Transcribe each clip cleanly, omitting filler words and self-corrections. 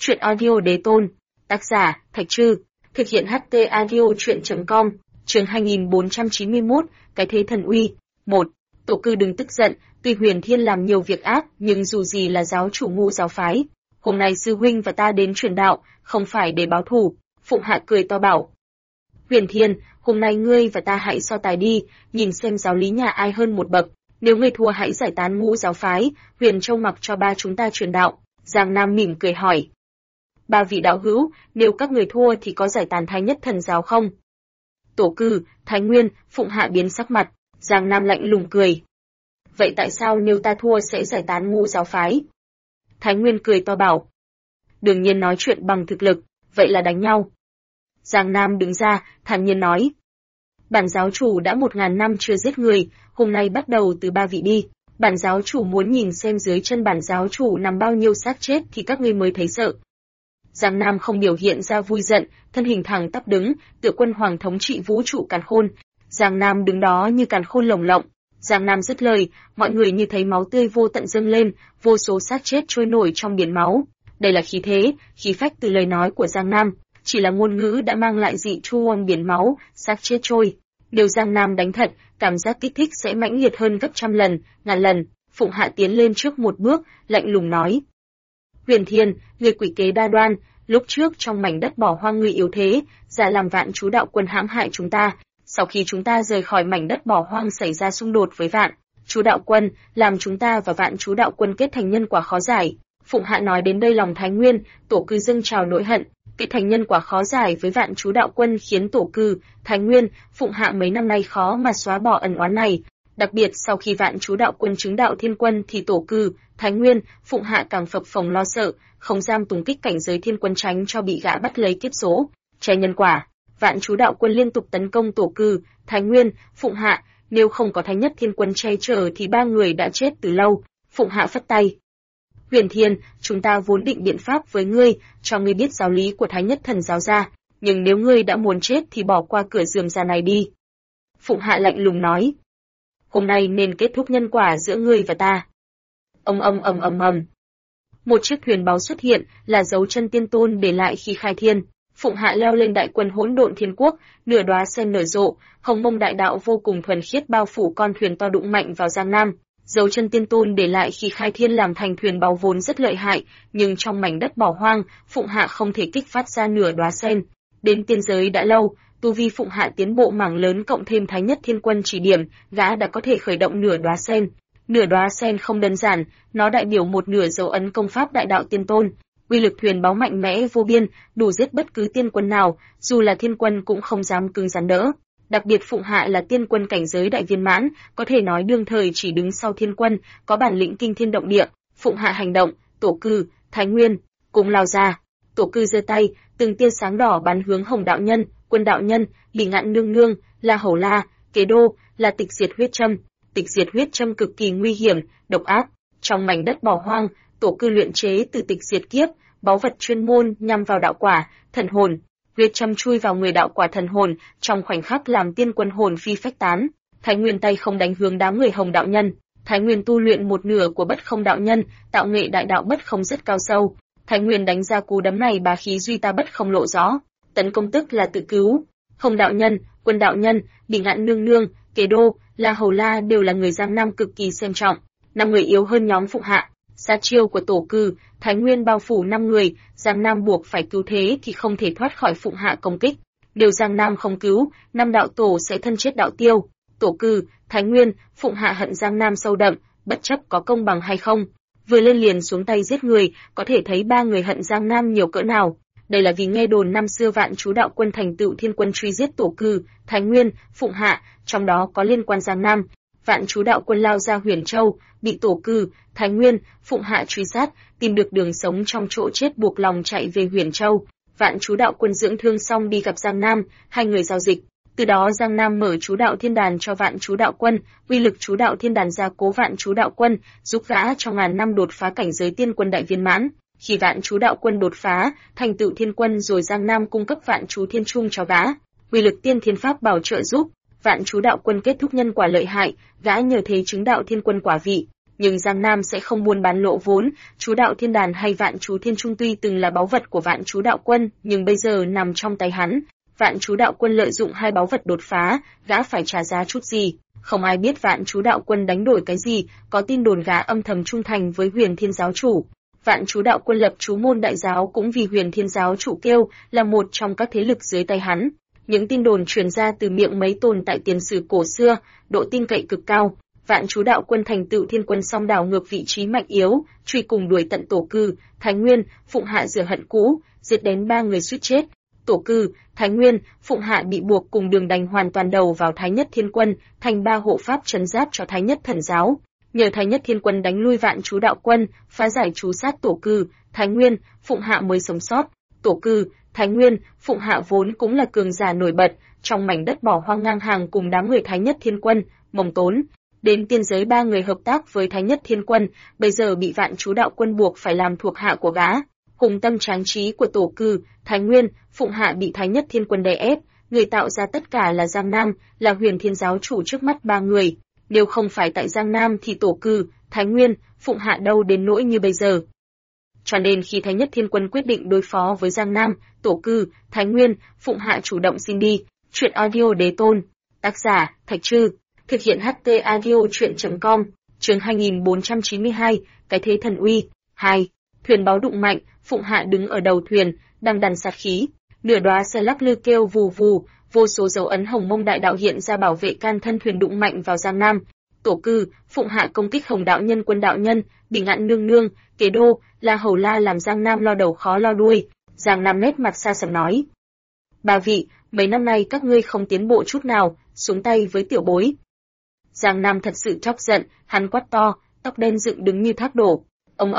Truyện audio đế tôn. Tác giả, Thạch Trư. Thực hiện HT audio truyện.com. Chương 2491, cái thế thần uy. 1. Tổ cư đừng tức giận, tuy Huyền Thiên làm nhiều việc ác, nhưng dù gì là giáo chủ Ngũ giáo phái. Hôm nay sư huynh và ta đến truyền đạo, không phải để báo thù. Phụng Hạ cười to bảo. Huyền Thiên, hôm nay ngươi và ta hãy so tài đi, nhìn xem giáo lý nhà ai hơn một bậc. Nếu ngươi thua hãy giải tán Ngũ giáo phái, Huyền Châu mặc cho ba chúng ta truyền đạo. Giang Nam mỉm cười hỏi. Ba vị đạo hữu, nếu các người thua thì có giải tán Thái Nhất Thần giáo không? Tổ cư, Thái Nguyên, Phụng Hạ biến sắc mặt, Giang Nam lạnh lùng cười. Vậy tại sao nếu ta thua sẽ giải tán Ngũ giáo phái? Thái Nguyên cười to bảo. Đương nhiên nói chuyện bằng thực lực, vậy là đánh nhau. Giang Nam đứng ra, thản nhiên nói. Bản giáo chủ đã 1000 năm chưa giết người, hôm nay bắt đầu từ 3 vị đi. Bản giáo chủ muốn nhìn xem dưới chân bản giáo chủ nằm bao nhiêu xác chết thì các ngươi mới thấy sợ. Giang Nam không biểu hiện ra vui giận, thân hình thẳng tắp đứng, tựa quân hoàng thống trị vũ trụ càn khôn. Giang Nam đứng đó như càn khôn lồng lộng. Giang Nam dứt lời, mọi người như thấy máu tươi vô tận dâng lên, vô số xác chết trôi nổi trong biển máu. Đây là khí thế, khí phách từ lời nói của Giang Nam, chỉ là ngôn ngữ đã mang lại dị chu âm biển máu, xác chết trôi. Nếu Giang Nam đánh thật, cảm giác kích thích sẽ mãnh liệt hơn gấp trăm lần, ngàn lần. Phụng Hạ tiến lên trước một bước, lạnh lùng nói. Huyền Thiên, người quỷ kế đa đoan, lúc trước trong mảnh đất bỏ hoang người yếu thế, giả làm Vạn Chú đạo quân hãm hại chúng ta. Sau khi chúng ta rời khỏi mảnh đất bỏ hoang xảy ra xung đột với Vạn Chú đạo quân, làm chúng ta và Vạn Chú đạo quân kết thành nhân quả khó giải. Phụng Hạ nói đến đây lòng Thái Nguyên, tổ cư dâng trào nỗi hận. Kết thành nhân quả khó giải với Vạn Chú đạo quân khiến tổ cư, Thái Nguyên, Phụng Hạ mấy năm nay khó mà xóa bỏ ẩn oán này. Đặc biệt sau khi Vạn Chú đạo quân chứng đạo thiên quân thì tổ cư, Thái Nguyên, Phụng Hạ càng phập phồng lo sợ, không dám tùng kích cảnh giới thiên quân tránh cho bị gã bắt lấy kiếp số. Che nhân quả, Vạn Chú đạo quân liên tục tấn công tổ cư, Thái Nguyên, Phụng Hạ, nếu không có Thái Nhất thiên quân che chở thì ba người đã chết từ lâu. Phụng Hạ phất tay. Huyền Thiên, chúng ta vốn định biện pháp với ngươi, cho ngươi biết giáo lý của Thái Nhất Thần giáo ra, nhưng nếu ngươi đã muốn chết thì bỏ qua cửa rườm rà này đi. Phụng Hạ lạnh lùng nói. Hôm nay nên kết thúc nhân quả giữa ngươi và ta. Ầm. Một chiếc thuyền báo xuất hiện, là dấu chân tiên tôn để lại khi khai thiên. Phụng Hạ leo lên đại quân hỗn độn thiên quốc, nửa đóa sen nở rộ, hồng mông đại đạo vô cùng thuần khiết bao phủ con thuyền to đụng mạnh vào Giang Nam. Dấu chân tiên tôn để lại khi khai thiên làm thành thuyền báo vốn rất lợi hại, nhưng trong mảnh đất bỏ hoang, Phụng Hạ không thể kích phát ra nửa đóa sen. Đến tiên giới đã lâu, tu vi Phụng Hạ tiến bộ mảng lớn cộng thêm Thái Nhất thiên quân chỉ điểm, gã đã có thể khởi động nửa đóa sen. Nửa đóa sen không đơn giản, nó đại biểu một nửa dấu ấn công pháp đại đạo tiên tôn. Uy lực thuyền báo mạnh mẽ vô biên, đủ giết bất cứ tiên quân nào, dù là thiên quân cũng không dám cứng rắn đỡ. Đặc biệt Phụng Hạ là tiên quân cảnh giới đại viên mãn, có thể nói đương thời chỉ đứng sau thiên quân, có bản lĩnh kinh thiên động địa. Phụng Hạ hành động, tổ cư, Thái Nguyên cùng lao ra. Tổ cư giơ tay, từng tia sáng đỏ bắn hướng Hồng đạo nhân, Quân đạo nhân, Bỉ Ngạn nương nương, La Hầu La, Kế Đô, là tịch diệt huyết châm. Tịch diệt huyết châm cực kỳ nguy hiểm, độc ác. Trong mảnh đất bỏ hoang, tổ cư luyện chế từ tịch diệt kiếp, báu vật chuyên môn nhằm vào đạo quả, thần hồn. Huyết châm chui vào người đạo quả thần hồn, trong khoảnh khắc làm tiên quân hồn phi phách tán. Thái Nguyên tay không đánh hướng đám người Hồng đạo nhân. Thái Nguyên tu luyện một nửa của Bất Không đạo nhân, tạo nghệ đại đạo Bất Không rất cao sâu. Thái Nguyên đánh ra cú đấm này bá khí duy ta Bất Không lộ rõ, tấn công tức là tự cứu. Hồng đạo nhân, Quân đạo nhân, Bỉ Ngạn nương nương, Kế Đô, La Hầu La đều là người Giang Nam cực kỳ xem trọng, 5 người yếu hơn nhóm Phụng Hạ. Sát chiêu của tổ cư, Thái Nguyên bao phủ 5 người, Giang Nam buộc phải cứu thế thì không thể thoát khỏi Phụng Hạ công kích. Nếu Giang Nam không cứu, 5 đạo tổ sẽ thân chết đạo tiêu. Tổ cư, Thái Nguyên, Phụng Hạ hận Giang Nam sâu đậm, bất chấp có công bằng hay không, vừa lên liền xuống tay giết người, có thể thấy 3 người hận Giang Nam nhiều cỡ nào. Đây là vì nghe đồn năm xưa Vạn Chú đạo quân thành tựu thiên quân truy giết tổ cư, Thái Nguyên, Phụng Hạ, trong đó có liên quan Giang Nam. Vạn Chú đạo quân lao ra Huyền Châu, bị tổ cư, Thái Nguyên, Phụng Hạ truy sát, tìm được đường sống trong chỗ chết buộc lòng chạy về Huyền Châu. Vạn Chú đạo quân dưỡng thương xong đi gặp Giang Nam, hai người giao dịch. Từ đó Giang Nam mở Chú đạo thiên đàn cho Vạn Chú đạo quân, uy lực Chú đạo thiên đàn gia cố Vạn Chú đạo quân, giúp gã trong ngàn năm đột phá cảnh giới tiên quân đại viên mãn. Khi Vạn Chú đạo quân đột phá, thành tựu thiên quân rồi Giang Nam cung cấp Vạn Chú thiên trung cho gã, uy lực tiên thiên pháp bảo trợ giúp. Vạn Chú đạo quân kết thúc nhân quả lợi hại, gã nhờ thế chứng đạo thiên quân quả vị. nhưng Giang Nam sẽ không buôn bán lộ vốn. Chú Đạo Thiên Đàn hay Vạn Chú Thiên Trung tuy từng là báu vật của Vạn Chú Đạo Quân, nhưng bây giờ nằm trong tay hắn. Vạn Chú Đạo Quân lợi dụng hai báu vật đột phá, gã phải trả giá chút gì. Không ai biết Vạn Chú Đạo Quân đánh đổi cái gì, có tin đồn gã âm thầm trung thành với Huyền Thiên giáo chủ. Vạn Chú Đạo Quân lập Chú Môn Đại Giáo cũng vì Huyền Thiên giáo chủ kêu, là một trong các thế lực dưới tay hắn. Những tin đồn truyền ra từ miệng mấy tồn tại tiền sử cổ xưa, độ tin cậy cực cao. Vạn Chú Đạo Quân thành tựu thiên quân song đảo ngược vị trí mạnh yếu, truy cùng đuổi tận Tổ Cư, Thái Nguyên, Phụng Hạ rửa hận cũ, diệt đến 3 người suýt chết. Tổ Cư, Thái Nguyên, Phụng Hạ bị buộc cùng Đường Đành hoàn toàn đầu vào Thái Nhất Thiên Quân, thành 3 hộ pháp trấn giáp cho Thái Nhất Thần giáo. Nhờ Thái Nhất Thiên Quân đánh lui Vạn Chú Đạo Quân, phá giải chú sát Tổ Cư, Thái Nguyên, Phụng Hạ mới sống sót. Tổ Cư, Thái Nguyên, Phụng Hạ vốn cũng là cường giả nổi bật, trong mảnh đất bỏ hoang ngang hàng cùng đám người Thái Nhất Thiên Quân, Mông Tốn. Đến tiên giới 3 người hợp tác với Thái Nhất Thiên Quân, bây giờ bị Vạn Chú Đạo Quân buộc phải làm thuộc hạ của gã. Hùng tâm tráng trí của Tổ Cư, Thái Nguyên, Phụng Hạ bị Thái Nhất Thiên Quân đè ép, người tạo ra tất cả là Giang Nam, là Huyền Thiên giáo chủ trước mắt 3 người. Nếu không phải tại Giang Nam thì Tổ Cư, Thái Nguyên, Phụng Hạ đâu đến nỗi như bây giờ. Cho nên khi Thái Nhất Thiên Quân quyết định đối phó với Giang Nam, Tổ Cư, Thái Nguyên, Phụng Hạ chủ động xin đi. Chuyện audio đế tôn. Tác giả, Thạch Trư. Thực hiện HT audio chuyện.com. Chương 2492, cái thế thần uy. 2. Thuyền báo đụng mạnh, Phụng Hạ đứng ở đầu thuyền, đang đằn sát khí. Nửa đóa xe lắc lư kêu vù vù, vô số dấu ấn hồng mông đại đạo hiện ra bảo vệ can thân thuyền đụng mạnh vào Giang Nam. Tổ Cư, Phụng Hạ công kích Hồng đạo nhân, Quân đạo nhân, Bỉ Ngạn nương nương, Kế Đô, La Hầu La làm Giang Nam lo đầu khó lo đuôi. Giang Nam nét mặt xa sầm nói: "Ba vị, mấy năm nay các ngươi không tiến bộ chút nào, xuống tay với tiểu bối." Giang Nam thật sự chọc giận, hắn quát to, tóc đen dựng đứng như thác đổ. Ầm.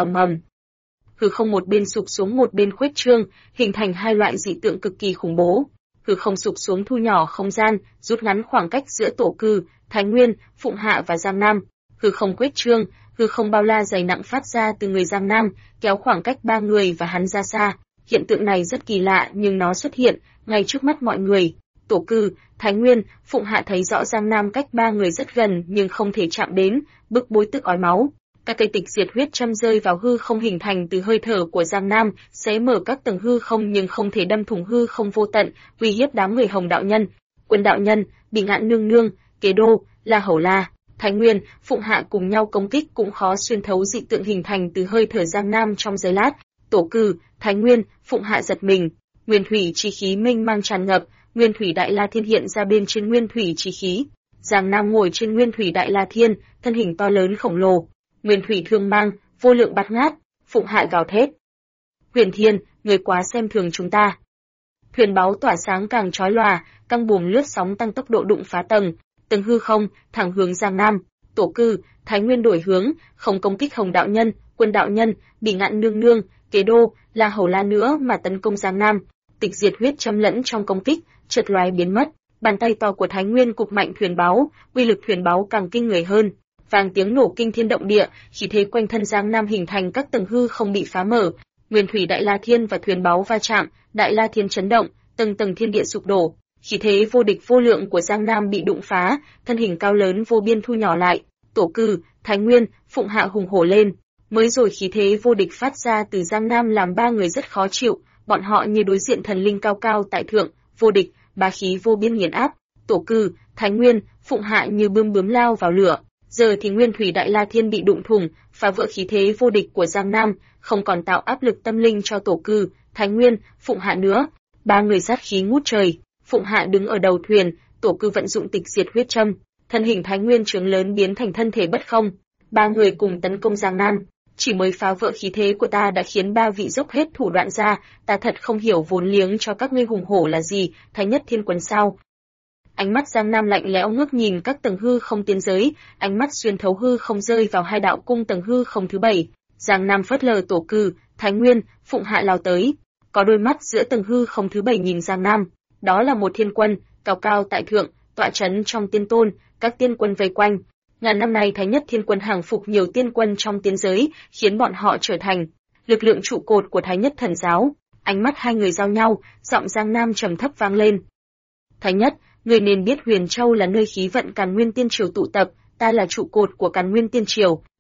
Hư không một bên sụp xuống một bên khuếch trương, hình thành hai loại dị tượng cực kỳ khủng bố. Hư không sụp xuống thu nhỏ không gian, rút ngắn khoảng cách giữa Tổ Cư, Thái Nguyên, Phụng Hạ và Giang Nam. Hư không khuếch trương, hư không bao la dày nặng phát ra từ người Giang Nam, kéo khoảng cách 3 người và hắn ra xa. Hiện tượng này rất kỳ lạ nhưng nó xuất hiện ngay trước mắt mọi người. Tổ Cư, Thái Nguyên, Phụng Hạ thấy rõ Giang Nam cách 3 người rất gần nhưng không thể chạm đến, bức bối tức ói máu. Các cây tịch diệt huyết châm rơi vào hư không hình thành từ hơi thở của Giang Nam, xé mở các tầng hư không nhưng không thể đâm thủng hư không vô tận, uy hiếp đám người Hồng đạo nhân, Quân đạo nhân, Bỉ Ngạn nương nương, Kế Đô, La Hầu La, Thái Nguyên, Phụng Hạ cùng nhau công kích cũng khó xuyên thấu dị tượng hình thành từ hơi thở Giang Nam trong giây lát. Tổ Cư, Thái Nguyên, Phụng Hạ giật mình, nguyên thủy chi khí mênh mang tràn ngập, nguyên thủy đại la thiên hiện ra bên trên nguyên thủy chi khí. Giang Nam ngồi trên nguyên thủy đại la thiên, thân hình to lớn khổng lồ, nguyên thủy thương mang, vô lượng bát ngát. Phụng Hạ gào thét: "Huyền Thiên, người quá xem thường chúng ta." Thuyền báo tỏa sáng càng chói lòa, căng buồm lướt sóng tăng tốc độ đụng phá tầng hư không, thẳng hướng Giang Nam. Tổ Cư, Thái Nguyên đổi hướng, không công kích Hồng đạo nhân, Quân đạo nhân, Bỉ Ngạn nương nương, Kế Đô, La Hầu La nữa mà tấn công Giang Nam. Tịch diệt huyết châm lẫn trong công kích, chợt lóe biến mất. Bàn tay to của Thái Nguyên cụp mạnh thuyền báo, uy lực thuyền báo càng kinh người hơn. Vang tiếng nổ kinh thiên động địa, khí thế quanh thân Giang Nam hình thành các tầng hư không bị phá mở. Nguyên thủy đại la thiên và thuyền báo va chạm, đại la thiên chấn động, tầng tầng thiên địa sụp đổ. Khí thế vô địch vô lượng của Giang Nam bị đụng phá, thân hình cao lớn vô biên thu nhỏ lại. Tổ Cư, Thái Nguyên, Phụng Hạ hùng hổ lên. Mới rồi khí thế vô địch phát ra từ Giang Nam làm 3 người rất khó chịu, bọn họ như đối diện thần linh cao cao tại thượng, vô địch, bá khí vô biên nghiền áp. Tổ Cư, Thái Nguyên, Phụng Hạ như bướm lao vào lửa. Giờ thì nguyên thủy đại la thiên bị đụng thủng, phá vỡ khí thế vô địch của Giang Nam, không còn tạo áp lực tâm linh cho Tổ Cư, Thái Nguyên, Phụng Hạ nữa. 3 người sát khí ngút trời. Phụng Hạ đứng ở đầu thuyền, Tổ Cư vận dụng tịch diệt huyết châm, thân hình Thái Nguyên trướng lớn biến thành thân thể bất không. 3 người cùng tấn công Giang Nam. Chỉ mới phá vỡ khí thế của ta đã khiến 3 vị dốc hết thủ đoạn ra, ta thật không hiểu vốn liếng cho các ngươi hùng hổ là gì, Thái Nhất Thiên Quân sao? Ánh mắt Giang Nam lạnh lẽo ngước nhìn các tầng hư không tiên giới, ánh mắt xuyên thấu hư không rơi vào 2 đạo cung tầng hư không thứ 7. Giang Nam phớt lờ Tổ Cư, Thái Nguyên, Phụng Hạ lao tới, có đôi mắt giữa tầng hư không thứ 7 nhìn Giang Nam. Đó là một thiên quân, cao cao tại thượng, tọa trấn trong tiên tôn, các tiên quân vây quanh. Ngàn năm nay Thái Nhất Thiên Quân hàng phục nhiều tiên quân trong tiên giới, khiến bọn họ trở thành lực lượng trụ cột của Thái Nhất Thần giáo. Ánh mắt 2 người giao nhau, giọng Giang Nam trầm thấp vang lên: "Thái Nhất, người nên biết Huyền Châu là nơi khí vận Càn Nguyên Tiên Triều tụ tập, ta là trụ cột của Càn Nguyên Tiên Triều,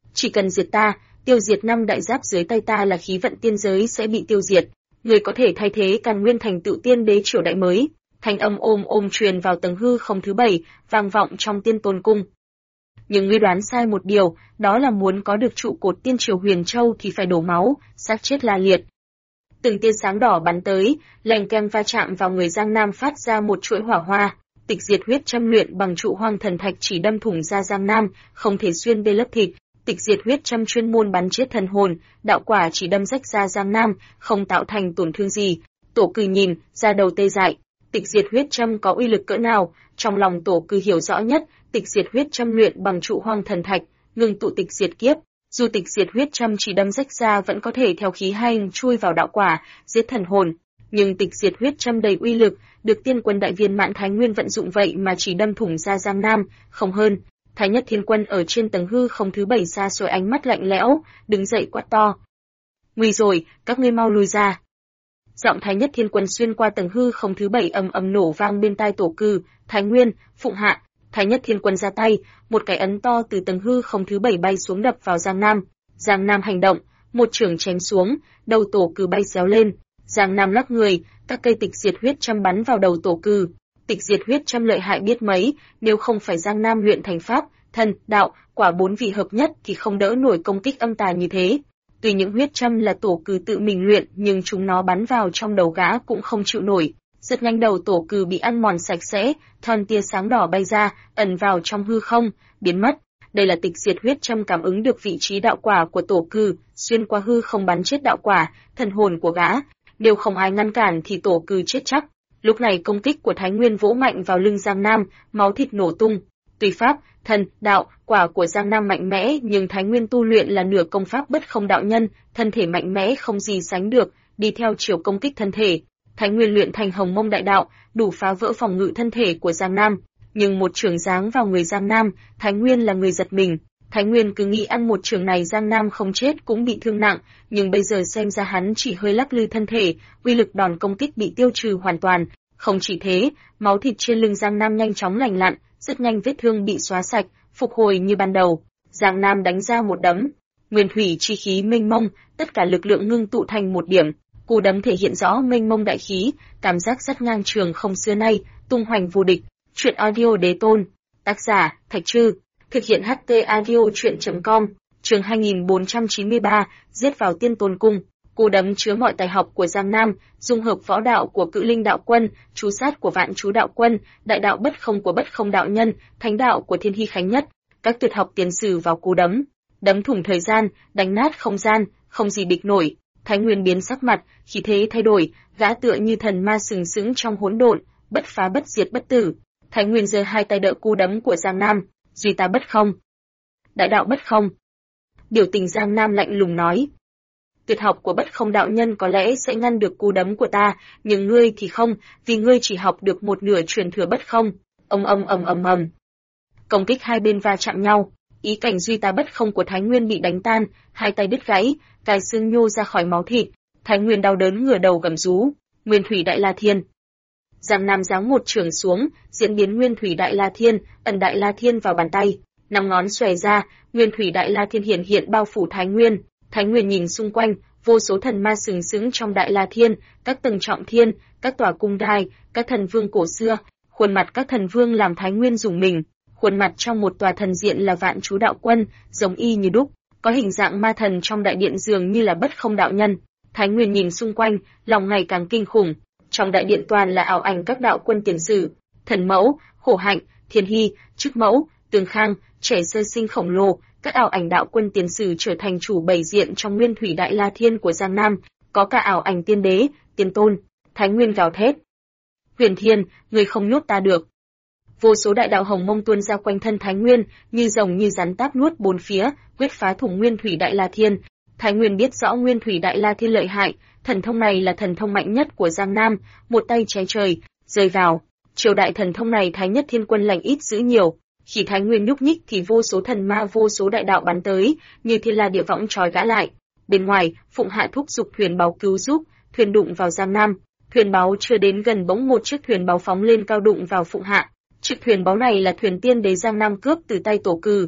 Chỉ cần diệt ta, tiêu diệt 5 đại giáp dưới tay ta là khí vận tiên giới sẽ bị tiêu diệt. Người có thể thay thế Càn Nguyên thành tựu tiên đế triều đại mới. Thanh âm ôm ôm truyền vào tầng hư không thứ 7, vang vọng trong Tiên Tôn cung. Nhưng ngươi đoán sai một điều, đó là muốn có được trụ cột tiên triều Huyền Châu thì phải đổ máu, xác chết la liệt. Từng tia sáng đỏ bắn tới, leng keng va chạm vào người Giang Nam phát ra một chuỗi hỏa hoa. Tịch diệt huyết châm luyện bằng trụ hoang thần thạch chỉ đâm thủng ra Giang Nam, không thể xuyên bê lớp thịt. Tịch diệt huyết châm chuyên môn bắn chết thần hồn, đạo quả chỉ đâm rách ra Giang Nam, không tạo thành tổn thương gì. Tổ Cừ nhìn, ra đầu tê dại. Tịch diệt huyết châm có uy lực cỡ nào, trong lòng Tổ Cừ hiểu rõ nhất. Tịch diệt huyết châm luyện bằng trụ hoang thần thạch, ngừng tụ tịch diệt kiếp. Dù tịch diệt huyết châm chỉ đâm rách ra vẫn có thể theo khí hành chui vào đạo quả, giết thần hồn. Nhưng tịch diệt huyết châm đầy uy lực, được tiên quân đại viên mãn Thái Nguyên vận dụng vậy mà chỉ đâm thủng ra Giang Nam, không hơn. Thái Nhất Thiên Quân ở trên tầng hư không thứ 7 xa xôi ánh mắt lạnh lẽo, đứng dậy quát to. Nguy rồi, các ngươi mau lùi ra. Giọng Thái Nhất Thiên Quân xuyên qua tầng hư không thứ 7 ầm ầm nổ vang bên tai Tổ Cừ, Thái Nguyên, Phụng Hạ. Thái Nhất Thiên Quân ra tay, một cái ấn to từ tầng hư không thứ 7 bay xuống đập vào Giang Nam. Giang Nam hành động, một chưởng chém xuống, đầu Tổ Cừ bay xéo lên. Giang Nam lắc người, các cây tịch diệt huyết châm bắn vào đầu Tổ Cừ. Tịch diệt huyết châm lợi hại biết mấy, nếu không phải Giang Nam luyện thành pháp, thân, đạo, quả 4 vị hợp nhất thì không đỡ nổi công kích âm tà như thế. Tuy những huyết châm là Tổ Cừ tự mình luyện, nhưng chúng nó bắn vào trong đầu gã cũng không chịu nổi. Rất nhanh đầu Tổ Cừ bị ăn mòn sạch sẽ, thon tia sáng đỏ bay ra, ẩn vào trong hư không, biến mất. Đây là tịch diệt huyết châm cảm ứng được vị trí đạo quả của Tổ Cừ, xuyên qua hư không bắn chết đạo quả, thần hồn của gã. Nếu không ai ngăn cản thì Tổ Cừ chết chắc. Lúc này công kích của Thái Nguyên vỗ mạnh vào lưng Giang Nam, máu thịt nổ tung. Tuy pháp, thần, đạo, quả của Giang Nam mạnh mẽ, nhưng Thái Nguyên tu luyện là nửa công pháp bất không đạo nhân, thân thể mạnh mẽ không gì sánh được, đi theo chiều công kích thân thể. Thái Nguyên luyện thành Hồng Mông Đại Đạo, đủ phá vỡ phòng ngự thân thể của Giang Nam, nhưng một chưởng giáng vào người Giang Nam, Thái Nguyên là người giật mình. Thái Nguyên cứ nghĩ ăn một chưởng này Giang Nam không chết cũng bị thương nặng, nhưng bây giờ xem ra hắn chỉ hơi lắc lư thân thể, uy lực đòn công kích bị tiêu trừ hoàn toàn. Không chỉ thế, máu thịt trên lưng Giang Nam nhanh chóng lành lặn, rất nhanh vết thương bị xóa sạch, phục hồi như ban đầu. Giang Nam đánh ra một đấm, nguyên thủy chi khí mênh mông, tất cả lực lượng ngưng tụ thành một điểm. Cú đấm thể hiện rõ mênh mông đại khí, cảm giác rất ngang trường không xưa nay, tung hoành vô địch. Truyện audio Đế Tôn, tác giả Thạch Trư, thực hiện HT audio truyện.com, chương 2493, giết vào Tiên Tôn cung. Cú đấm chứa mọi tài học của Giang Nam, dung hợp võ đạo của Cự Linh đạo quân, chú sát của Vạn Chú đạo quân, đại đạo bất không của Bất Không đạo nhân, thánh đạo của Thiên Hy Khánh Nhất, các tuyệt học tiền sử vào cú đấm. Đấm thủng thời gian, đánh nát không gian, không gì địch nổi. Thái Nguyên biến sắc mặt, khí thế thay đổi, gã tựa như thần ma sừng sững trong hỗn độn, bất phá bất diệt bất tử. Thái Nguyên giơ hai tay đỡ cú đấm của Giang Nam, duy ta bất không, đại đạo bất không. Biểu tình Giang Nam lạnh lùng nói, tuyệt học của Bất Không đạo nhân có lẽ sẽ ngăn được cú đấm của ta, nhưng ngươi thì không, vì ngươi chỉ học được một nửa truyền thừa bất không. Ầm. Công kích hai bên va chạm nhau, ý cảnh duy ta bất không của Thái Nguyên bị đánh tan, hai tay đứt gãy, cài xương nhô ra khỏi máu thịt. Thái Nguyên đau đớn ngửa đầu gầm rú, Nguyên Thủy Đại La Thiên. Giang Nam giáng một chưởng xuống, diễn biến Nguyên Thủy Đại La Thiên, ẩn Đại La Thiên vào bàn tay, 5 ngón xòe ra, Nguyên Thủy Đại La Thiên hiện bao phủ Thái Nguyên. Thái Nguyên nhìn xung quanh, vô số thần ma sừng sững trong Đại La Thiên, các tầng trọng thiên, các tòa cung đài, các thần vương cổ xưa, khuôn mặt các thần vương làm Thái Nguyên rùng mình. Khuôn mặt trong một tòa thần diện là Vạn Chú đạo quân, giống y như đúc, có hình dạng ma thần trong đại điện dường như là Bất Không đạo nhân. Thái Nguyên nhìn xung quanh, lòng ngày càng kinh khủng. Trong đại điện toàn là ảo ảnh các đạo quân tiền sử, Thần Mẫu, Khổ Hạnh, Thiên Hy, Trức Mẫu, Tường Khang, trẻ sơ sinh khổng lồ. Các ảo ảnh đạo quân tiền sử trở thành chủ bảy diện trong Nguyên Thủy Đại La Thiên của Giang Nam, có cả ảo ảnh tiên đế, tiên tôn. Thái Nguyên gào thét, Huyền Thiên, người không nhốt ta được. Vô số đại đạo hồng mông tuôn ra quanh thân Thái Nguyên, như rồng như rắn táp nuốt bốn phía, quyết phá thủng Nguyên Thủy Đại La Thiên. Thái Nguyên biết rõ Nguyên Thủy Đại La Thiên lợi hại, thần thông này là thần thông mạnh nhất của Giang Nam, một tay cháy trời, rơi vào. Triều đại thần thông này Thái Nhất Thiên Quân lành ít giữ nhiều. Khi Thái Nguyên nhúc nhích thì vô số thần ma vô số đại đạo bắn tới, như thiên la địa võng trói gã lại. Bên ngoài, Phụng Hạ thúc giục thuyền báu cứu giúp, thuyền đụng vào Giang Nam. Thuyền báu chưa đến gần bỗng một chiếc thuyền báu phóng lên cao đụng vào Phụng Hạ. Chiếc thuyền báu này là thuyền tiên đế Giang Nam cướp từ tay Tổ Cừ.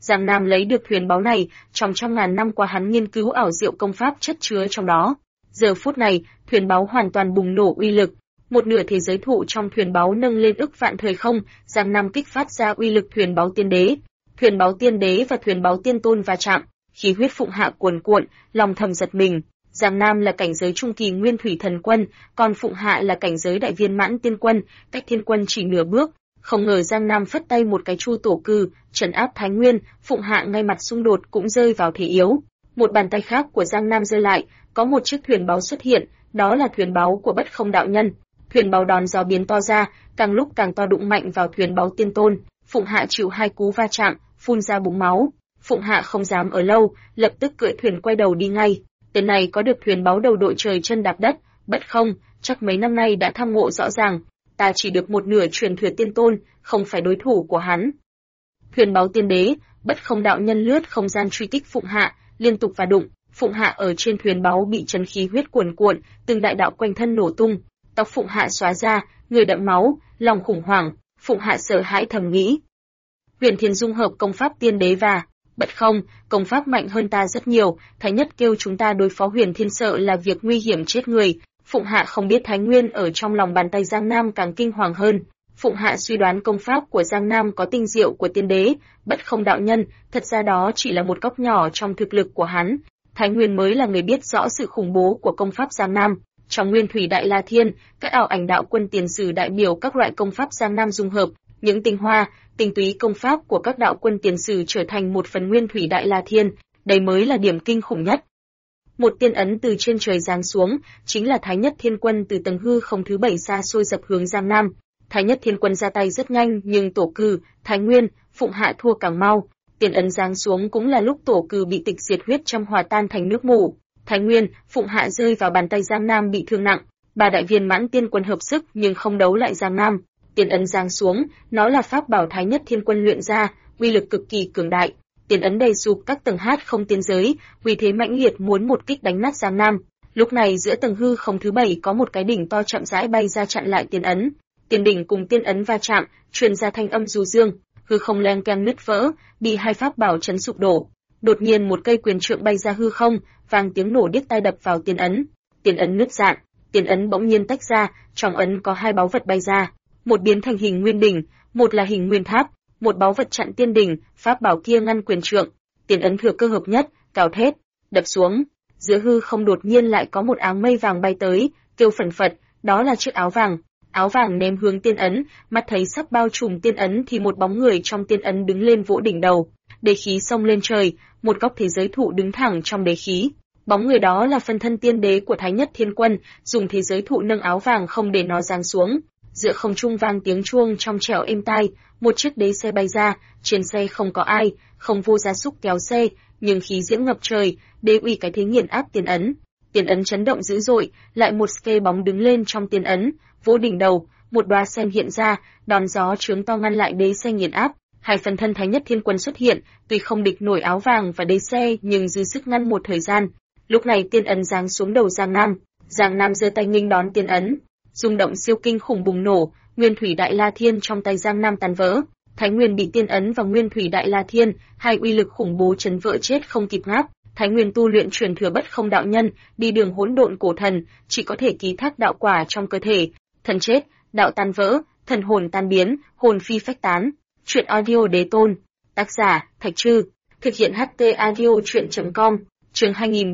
Giang Nam lấy được thuyền báu này, trong ngàn năm qua hắn nghiên cứu ảo diệu công pháp chất chứa trong đó. Giờ phút này, thuyền báu hoàn toàn bùng nổ uy lực. Một nửa thế giới thụ trong thuyền báu nâng lên ức vạn thời không, Giang Nam kích phát ra uy lực thuyền báu tiên đế. Thuyền báu tiên đế và thuyền báu tiên tôn va chạm, khí huyết Phụng Hạ cuồn cuộn, lòng thầm giật mình. Giang Nam là cảnh giới trung kỳ Nguyên Thủy Thần Quân, còn Phụng Hạ là cảnh giới đại viên mãn tiên quân, cách thiên quân chỉ nửa bước. Không ngờ Giang Nam phất tay một cái chu tổ cư, trấn áp Thái Nguyên, Phụng Hạ ngay mặt xung đột cũng rơi vào thế yếu. Một bàn tay khác của Giang Nam giơ lại, có một chiếc thuyền báu xuất hiện, đó là thuyền báu của Bất Không đạo nhân. Thuyền báu đón gió biến to ra, càng lúc càng to đụng mạnh vào thuyền báu tiên tôn. Phụng Hạ chịu hai cú va chạm, phun ra búng máu. Phụng Hạ không dám ở lâu, lập tức cưỡi thuyền quay đầu đi ngay. Tên này có được thuyền báu đầu đội trời chân đạp đất, Bất Không, chắc mấy năm nay đã tham ngộ rõ ràng. Ta chỉ được một nửa truyền thừa tiên tôn, không phải đối thủ của hắn. Thuyền báu tiên đế, Bất Không đạo nhân lướt không gian truy kích Phụng Hạ, liên tục va đụng. Phụng Hạ ở trên thuyền báu bị chấn khí huyết cuồn cuộn, từng đại đạo quanh thân nổ tung, tóc Phụng Hạ xóa ra, người đẫm máu, lòng khủng hoảng. Phụng Hạ sợ hãi thầm nghĩ: Huyền Thiên dung hợp công pháp tiên đế và Bất Không, công pháp mạnh hơn ta rất nhiều, Thái Nhất kêu chúng ta đối phó Huyền Thiên sợ là việc nguy hiểm chết người. Phụng Hạ không biết Thái Nguyên ở trong lòng bàn tay Giang Nam càng kinh hoàng hơn. Phụng Hạ suy đoán công pháp của Giang Nam có tinh diệu của tiên đế, Bất Không đạo nhân, thật ra đó chỉ là một góc nhỏ trong thực lực của hắn. Thái Nguyên mới là người biết rõ sự khủng bố của công pháp Giang Nam. Trong Nguyên Thủy Đại La Thiên, các ảo ảnh đạo quân tiền sử đại biểu các loại công pháp Giang Nam dung hợp, những tinh hoa, tinh túy công pháp của các đạo quân tiền sử trở thành một phần Nguyên Thủy Đại La Thiên, đây mới là điểm kinh khủng nhất. Một tiên ấn từ trên trời giáng xuống, chính là Thái Nhất Thiên Quân từ tầng hư không thứ 7 xa xôi dập hướng Giang Nam. Thái Nhất Thiên Quân ra tay rất nhanh, nhưng Tổ Cừ, Thái Nguyên, Phụng Hạ thua càng mau. Tiên ấn giáng xuống cũng là lúc Tổ Cừ bị tịch diệt huyết trong hòa tan thành nước mủ. Thái Nguyên, Phụng Hạ rơi vào bàn tay Giang Nam bị thương nặng. Ba đại viên mãn tiên quân hợp sức nhưng không đấu lại Giang Nam. Tiên ấn giáng xuống, nó là pháp bảo Thái Nhất Thiên Quân luyện ra, uy lực cực kỳ cường đại. Tiên ấn đầy sụp các tầng hát không tiên giới, uy thế mãnh liệt muốn một kích đánh nát Giang Nam. Lúc này giữa tầng hư không thứ 7 có một cái đỉnh to chậm rãi bay ra chặn lại tiên ấn. Tiên đỉnh cùng tiên ấn va chạm, truyền ra thanh âm du dương, hư không leng keng nứt vỡ, bị hai pháp bảo chấn sụp đổ. Đột nhiên một cây quyền trượng bay ra hư không, vang tiếng nổ điếc tai đập vào tiên ấn. Tiên ấn nứt rạn, tiên ấn bỗng nhiên tách ra, trong ấn có hai báu vật bay ra, một biến thành hình nguyên đỉnh, một là hình nguyên tháp, một báu vật chặn tiên đỉnh, pháp bảo kia ngăn quyền trượng. Tiên ấn thừa cơ hợp nhất, cào thét, đập xuống. Giữa hư không đột nhiên lại có một áng mây vàng bay tới, kêu phần phật, đó là chiếc áo vàng. Áo vàng ném hướng tiên ấn, mắt thấy sắp bao trùm tiên ấn thì một bóng người trong tiên ấn đứng lên vỗ đỉnh đầu. Đế khí xông lên trời, một góc thế giới thụ đứng thẳng trong đế khí. Bóng người đó là phân thân tiên đế của Thái Nhất Thiên Quân, dùng thế giới thụ nâng áo vàng không để nó giáng xuống. Giữa không trung vang tiếng chuông trong trẻo êm tai, một chiếc đế xe bay ra, trên xe không có ai, không vô gia súc kéo xe, nhưng khí diễm ngập trời, đế uy cái thế nghiền áp tiên ấn. Tiên ấn chấn động dữ dội, lại một cái bóng đứng lên trong tiên ấn, vỗ đỉnh đầu, một đóa sen hiện ra, đón gió trướng to ngăn lại đế xe nghiền áp. Hai phần thân Thái Nhất Thiên Quân xuất hiện, tuy không địch nổi áo vàng và đế xe nhưng dư sức ngăn một thời gian. Lúc này tiên ấn giáng xuống đầu Giang Nam giơ tay nghênh đón tiên ấn, rung động siêu kinh khủng bùng nổ, Nguyên Thủy Đại La Thiên trong tay Giang Nam tan vỡ. Thái Nguyên bị tiên ấn và Nguyên Thủy Đại La Thiên, hai uy lực khủng bố chấn vỡ chết không kịp ngáp. Thái Nguyên tu luyện truyền thừa Bất Không đạo nhân, đi đường hỗn độn cổ thần, chỉ có thể ký thác đạo quả trong cơ thể, thần chết, đạo tan vỡ, thần hồn tan biến, hồn phi phách tán. Truyện audio Đế Tôn, tác giả Thạch Trư, thực hiện HT audio truyện.com. Chương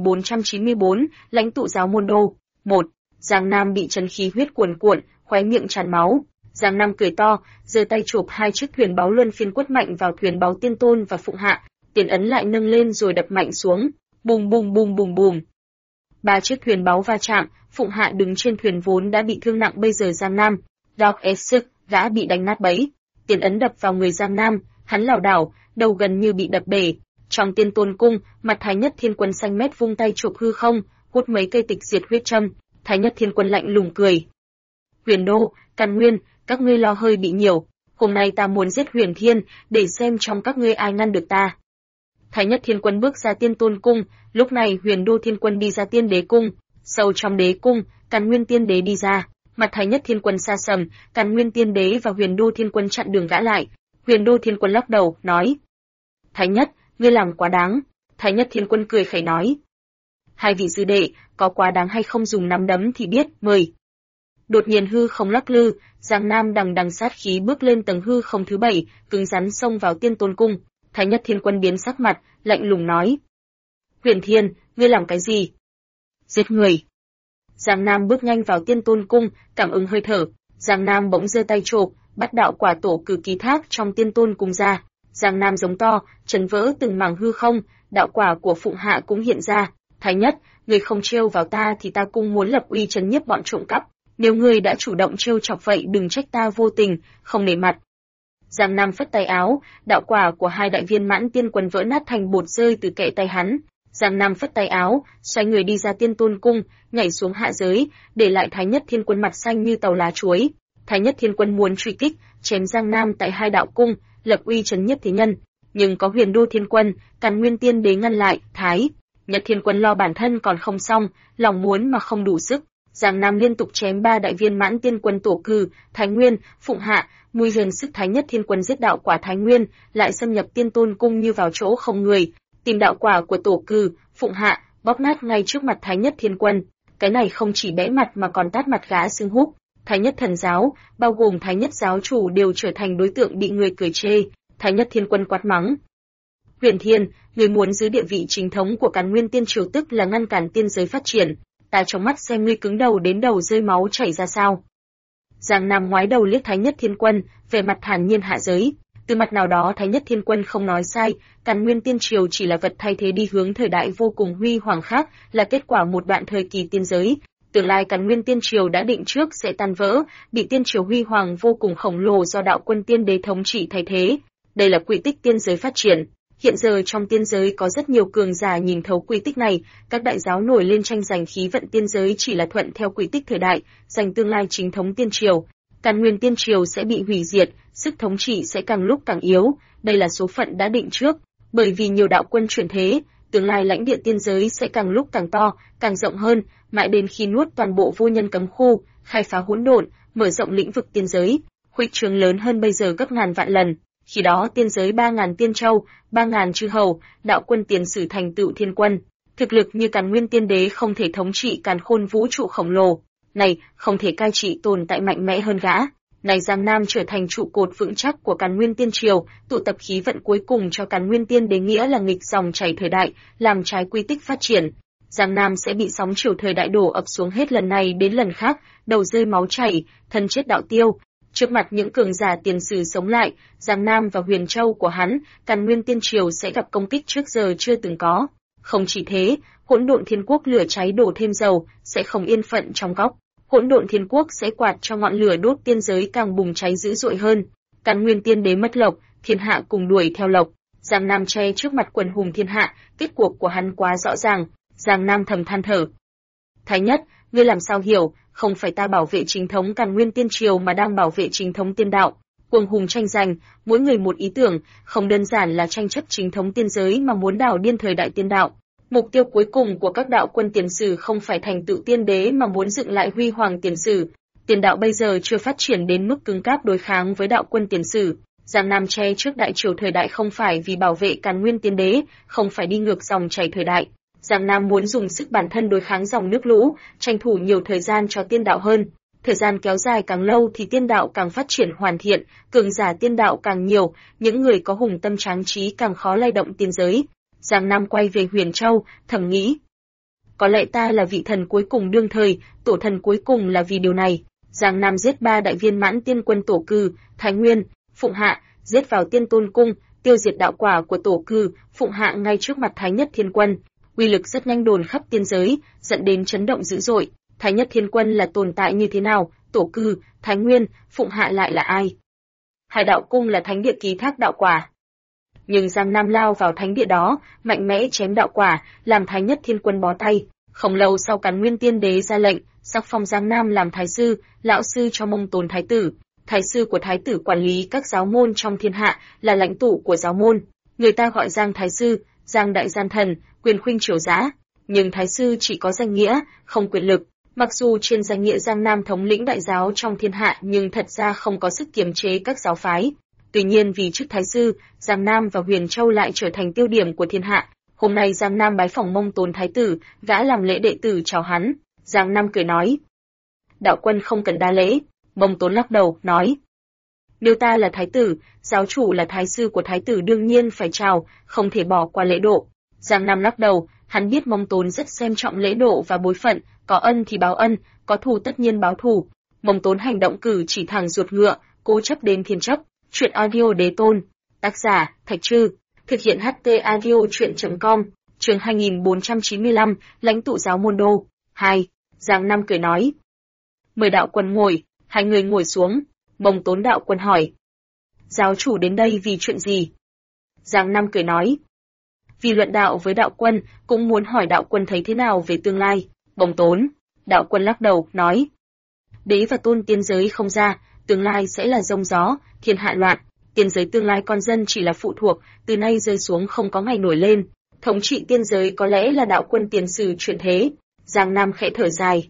2494, lãnh tụ giáo môn đô. 1. Giang Nam bị chấn khí huyết cuồn cuộn, khóe miệng tràn máu. Giang Nam cười to, giơ tay chộp hai chiếc thuyền báu luân phiên quất mạnh vào thuyền báu tiên tôn và Phụng Hạ, tiền ấn lại nâng lên rồi đập mạnh xuống, bùm bùm bùm bùm bùm. Ba chiếc thuyền báu va chạm, Phụng Hạ đứng trên thuyền vốn đã bị thương nặng bây giờ Giang Nam, đọc ép sức, gã bị đánh nát bấy. Tiền ấn đập vào người Giang Nam, hắn lảo đảo, đầu gần như bị đập bể. Trong Tiên Tôn cung, mặt Thái Nhất Thiên Quân xanh mét vung tay chụp hư không, hút mấy cây tịch diệt huyết châm. Thái Nhất Thiên Quân lạnh lùng cười. Huyền Đô, Càn Nguyên, các ngươi lo hơi bị nhiều. Hôm nay ta muốn giết Huyền Thiên, để xem trong các ngươi ai ngăn được ta. Thái Nhất Thiên Quân bước ra Tiên Tôn cung, lúc này Huyền Đô Thiên Quân đi ra Tiên Đế cung. Sâu trong đế cung, Càn Nguyên Tiên Đế đi ra. Mặt Thái Nhất Thiên Quân xa sầm, Càn Nguyên Tiên Đế và Huyền Đô Thiên Quân chặn đường gã lại. Huyền Đô Thiên Quân lắc đầu, nói: Thái Nhất, ngươi làm quá đáng. Thái Nhất Thiên Quân cười khẩy nói. Hai vị sư đệ, có quá đáng hay không dùng nắm đấm thì biết, mời. Đột nhiên hư không lắc lư, Giang Nam đằng đằng sát khí bước lên tầng hư không thứ 7, cứng rắn xông vào Tiên Tôn Cung. Thái Nhất Thiên Quân biến sắc mặt, lạnh lùng nói. Huyền Thiên, ngươi làm cái gì? Giết người. Giang Nam bước nhanh vào Tiên Tôn Cung, cảm ứng hơi thở. Giang Nam bỗng giơ tay chộp, bắt đạo quả tổ cử ký thác trong Tiên Tôn Cung ra. Giang Nam giống to, chấn vỡ từng mảng hư không, đạo quả của Phụng Hạ cũng hiện ra. Thái Nhất, ngươi không trêu vào ta thì ta cũng muốn lập uy trấn nhiếp bọn trộm cắp. Nếu ngươi đã chủ động trêu chọc vậy đừng trách ta vô tình, không nể mặt. Giang Nam phất tay áo, đạo quả của hai đại viên mãn tiên quân vỡ nát thành bột rơi từ kệ tay hắn. Giang Nam phất tay áo, xoay người đi ra Tiên Tôn Cung, nhảy xuống hạ giới, để lại Thái Nhất Thiên Quân mặt xanh như tàu lá chuối. Thái Nhất Thiên Quân muốn truy kích, chém Giang Nam tại hai đạo cung, lập uy trấn nhiếp thế nhân, nhưng có Huyền Đô Thiên Quân, Càn Nguyên Tiên Đế ngăn lại. Thái Nhất Thiên Quân lo bản thân còn không xong, lòng muốn mà không đủ sức. Giang Nam liên tục chém ba đại viên mãn tiên quân tổ cử, Thái Nguyên, Phụng Hạ, mùi huyền sức Thái Nhất Thiên Quân giết đạo quả Thái Nguyên, lại xâm nhập Tiên Tôn Cung như vào chỗ không người, tìm đạo quả của tổ cử, Phụng Hạ, bóp nát ngay trước mặt Thái Nhất Thiên Quân. Cái này không chỉ bẽ mặt mà còn tát mặt gã xương húc. Thái Nhất Thần Giáo, bao gồm Thái Nhất Giáo chủ đều trở thành đối tượng bị người cười chê. Thái Nhất Thiên Quân quát mắng. Huyền Thiên, người muốn giữ địa vị chính thống của Càn Nguyên Tiên Triều tức là ngăn cản tiên giới phát triển. Ta trong mắt xem ngươi cứng đầu đến đầu rơi máu chảy ra sao. Giang Nam ngoái đầu liếc Thái Nhất Thiên Quân, về mặt thản nhiên hạ giới. Từ mặt nào đó Thái Nhất Thiên Quân không nói sai, Càn Nguyên Tiên Triều chỉ là vật thay thế đi hướng thời đại vô cùng huy hoàng khác, là kết quả một đoạn thời kỳ tiên giới. Tương lai Càn Nguyên Tiên Triều đã định trước sẽ tan vỡ, bị Tiên Triều huy hoàng vô cùng khổng lồ do đạo quân tiên đế thống trị thay thế. Đây là quy tích tiên giới phát triển. Hiện giờ trong tiên giới có rất nhiều cường giả nhìn thấu quy tích này, các đại giáo nổi lên tranh giành khí vận tiên giới chỉ là thuận theo quy tích thời đại, giành tương lai chính thống tiên triều. Càn Nguyên Tiên Triều sẽ bị hủy diệt, sức thống trị sẽ càng lúc càng yếu, đây là số phận đã định trước, bởi vì nhiều đạo quân chuyển thế, tương lai lãnh địa tiên giới sẽ càng lúc càng to, càng rộng hơn, mãi đến khi nuốt toàn bộ vô nhân cấm khu, khai phá hỗn độn, mở rộng lĩnh vực tiên giới, khuếch trương lớn hơn bây giờ gấp ngàn vạn lần. Khi đó tiên giới 3.000 tiên châu, 3.000 chư hầu, đạo quân tiền sử thành tựu thiên quân. Thực lực như Càn Nguyên Tiên Đế không thể thống trị càn khôn vũ trụ khổng lồ. Này, không thể cai trị tồn tại mạnh mẽ hơn gã. Này Giang Nam trở thành trụ cột vững chắc của Càn Nguyên Tiên Triều, tụ tập khí vận cuối cùng cho Càn Nguyên Tiên Đế nghĩa là nghịch dòng chảy thời đại, làm trái quy tích phát triển. Giang Nam sẽ bị sóng chiều thời đại đổ ập xuống hết lần này đến lần khác, đầu rơi máu chảy, thân chết đạo tiêu. Trước mặt những cường giả tiền sử sống lại, Giang Nam và Huyền Châu của hắn, Càn Nguyên Tiên Triều sẽ gặp công kích trước giờ chưa từng có. Không chỉ thế, Hỗn Độn Thiên Quốc lửa cháy đổ thêm dầu, sẽ không yên phận trong góc. Hỗn Độn Thiên Quốc sẽ quạt cho ngọn lửa đốt tiên giới càng bùng cháy dữ dội hơn. Càn Nguyên Tiên Đế mất lộc, thiên hạ cùng đuổi theo lộc. Giang Nam che trước mặt quần hùng thiên hạ, kết cuộc của hắn quá rõ ràng. Giang Nam thầm than thở. Thái Nhất, ngươi làm sao hiểu? Không phải ta bảo vệ chính thống Càn Nguyên Tiên Triều mà đang bảo vệ chính thống tiên đạo. Cuồng hùng tranh giành, mỗi người một ý tưởng, không đơn giản là tranh chấp chính thống tiên giới mà muốn đảo điên thời đại tiên đạo. Mục tiêu cuối cùng của các đạo quân tiền sử không phải thành tựu tiên đế mà muốn dựng lại huy hoàng tiền sử. Tiên đạo bây giờ chưa phát triển đến mức cứng cáp đối kháng với đạo quân tiền sử. Giang Nam che trước đại triều thời đại không phải vì bảo vệ Càn Nguyên Tiên Đế, không phải đi ngược dòng chảy thời đại. Giang Nam muốn dùng sức bản thân đối kháng dòng nước lũ, tranh thủ nhiều thời gian cho tiên đạo hơn. Thời gian kéo dài càng lâu thì tiên đạo càng phát triển hoàn thiện, cường giả tiên đạo càng nhiều, những người có hùng tâm tráng trí càng khó lay động tiên giới. Giang Nam quay về Huyền Châu, thầm nghĩ. Có lẽ ta là vị thần cuối cùng đương thời, tổ thần cuối cùng là vì điều này. Giang Nam giết 3 đại viên mãn tiên quân tổ cừ, Thái Nguyên, Phụng Hạ, giết vào Tiên Tôn Cung, tiêu diệt đạo quả của tổ cừ, Phụng Hạ ngay trước mặt Thái Nhất Thiên Quân. Uy lực rất nhanh đồn khắp tiên giới, dẫn đến chấn động dữ dội. Thái Nhất Thiên Quân là tồn tại như thế nào? Tổ cừ, Thái Nguyên, Phụng Hạ lại là ai? Hải Đạo Cung là thánh địa ký thác đạo quả. Nhưng Giang Nam lao vào thánh địa đó, mạnh mẽ chém đạo quả, làm Thái Nhất Thiên Quân bó tay. Không lâu sau Càn Nguyên Tiên Đế ra lệnh, sắc phong Giang Nam làm thái sư, lão sư cho Mông Tồn thái tử. Thái sư của thái tử quản lý các giáo môn trong thiên hạ, là lãnh tụ của giáo môn. Người ta gọi Giang thái sư, Giang đại gian thần, quyền khuynh triều giã. Nhưng thái sư chỉ có danh nghĩa, không quyền lực. Mặc dù trên danh nghĩa Giang Nam thống lĩnh đại giáo trong thiên hạ nhưng thật ra không có sức kiềm chế các giáo phái. Tuy nhiên vì chức thái sư, Giang Nam và Huyền Châu lại trở thành tiêu điểm của thiên hạ. Hôm nay Giang Nam bái phỏng Mông Tốn thái tử, gã làm lễ đệ tử chào hắn. Giang Nam cười nói: đạo quân không cần đa lễ. Mông Tốn lắc đầu, nói: nếu ta là thái tử, giáo chủ là thái sư của thái tử đương nhiên phải chào, không thể bỏ qua lễ độ. Giang Nam lắc đầu, hắn biết Mông Tốn rất xem trọng lễ độ và bối phận, có ân thì báo ân, có thù tất nhiên báo thù. Mông Tốn hành động cử chỉ thẳng ruột ngựa, cố chấp đến thiên chấp. Truyện audio Đế Tôn. Tác giả: Thạch Trư. Thực hiện HT audio truyện.com. Chương 2495, lãnh tụ giáo môn đô. 2. Giang Nam cười nói: mời đạo quân ngồi. Hai người ngồi xuống. Mông Tốn đạo quân hỏi: giáo chủ đến đây vì chuyện gì? Giang Nam cười nói: vì luận đạo với đạo quân, cũng muốn hỏi đạo quân thấy thế nào về tương lai. Mông Tốn. Đạo quân lắc đầu, nói: đế và tôn tiên giới không ra, tương lai sẽ là giông gió, thiên hạ loạn. Tiên giới tương lai con dân chỉ là phụ thuộc, từ nay rơi xuống không có ngày nổi lên. Thống trị tiên giới có lẽ là đạo quân tiền sử chuyển thế. Giang Nam khẽ thở dài: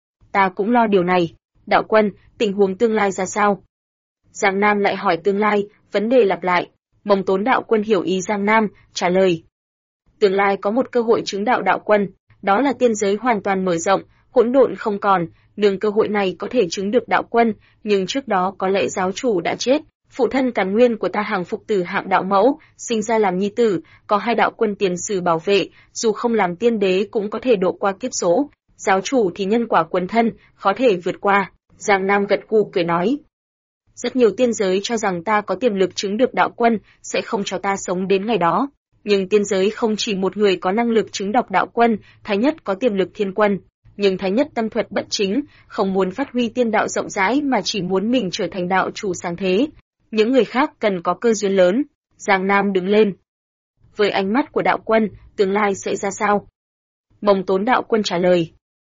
ta cũng lo điều này. Đạo quân, tình huống tương lai ra sao? Giang Nam lại hỏi tương lai, vấn đề lặp lại. Mông Tốn đạo quân hiểu ý Giang Nam, trả lời: tương lai có một cơ hội chứng đạo đạo quân, đó là tiên giới hoàn toàn mở rộng, hỗn độn không còn, nương cơ hội này có thể chứng được đạo quân, nhưng trước đó có lẽ giáo chủ đã chết. Phụ thân Càn Nguyên của ta hàng phục tử hạng đạo mẫu, sinh ra làm nhi tử, có hai đạo quân tiền sử bảo vệ, dù không làm tiên đế cũng có thể độ qua kiếp số. Giáo chủ thì nhân quả quấn thân, khó thể vượt qua. Giang Nam gật gù cười nói: rất nhiều tiên giới cho rằng ta có tiềm lực chứng được đạo quân, sẽ không cho ta sống đến ngày đó. Nhưng tiên giới không chỉ một người có năng lực chứng đọc đạo quân, Thái Nhất có tiềm lực thiên quân. Nhưng Thái Nhất tâm thuật bất chính, không muốn phát huy tiên đạo rộng rãi mà chỉ muốn mình trở thành đạo chủ sáng thế. Những người khác cần có cơ duyên lớn. Giang Nam đứng lên. với ánh mắt của đạo quân, tương lai sẽ ra sao? Mông Tốn đạo quân trả lời.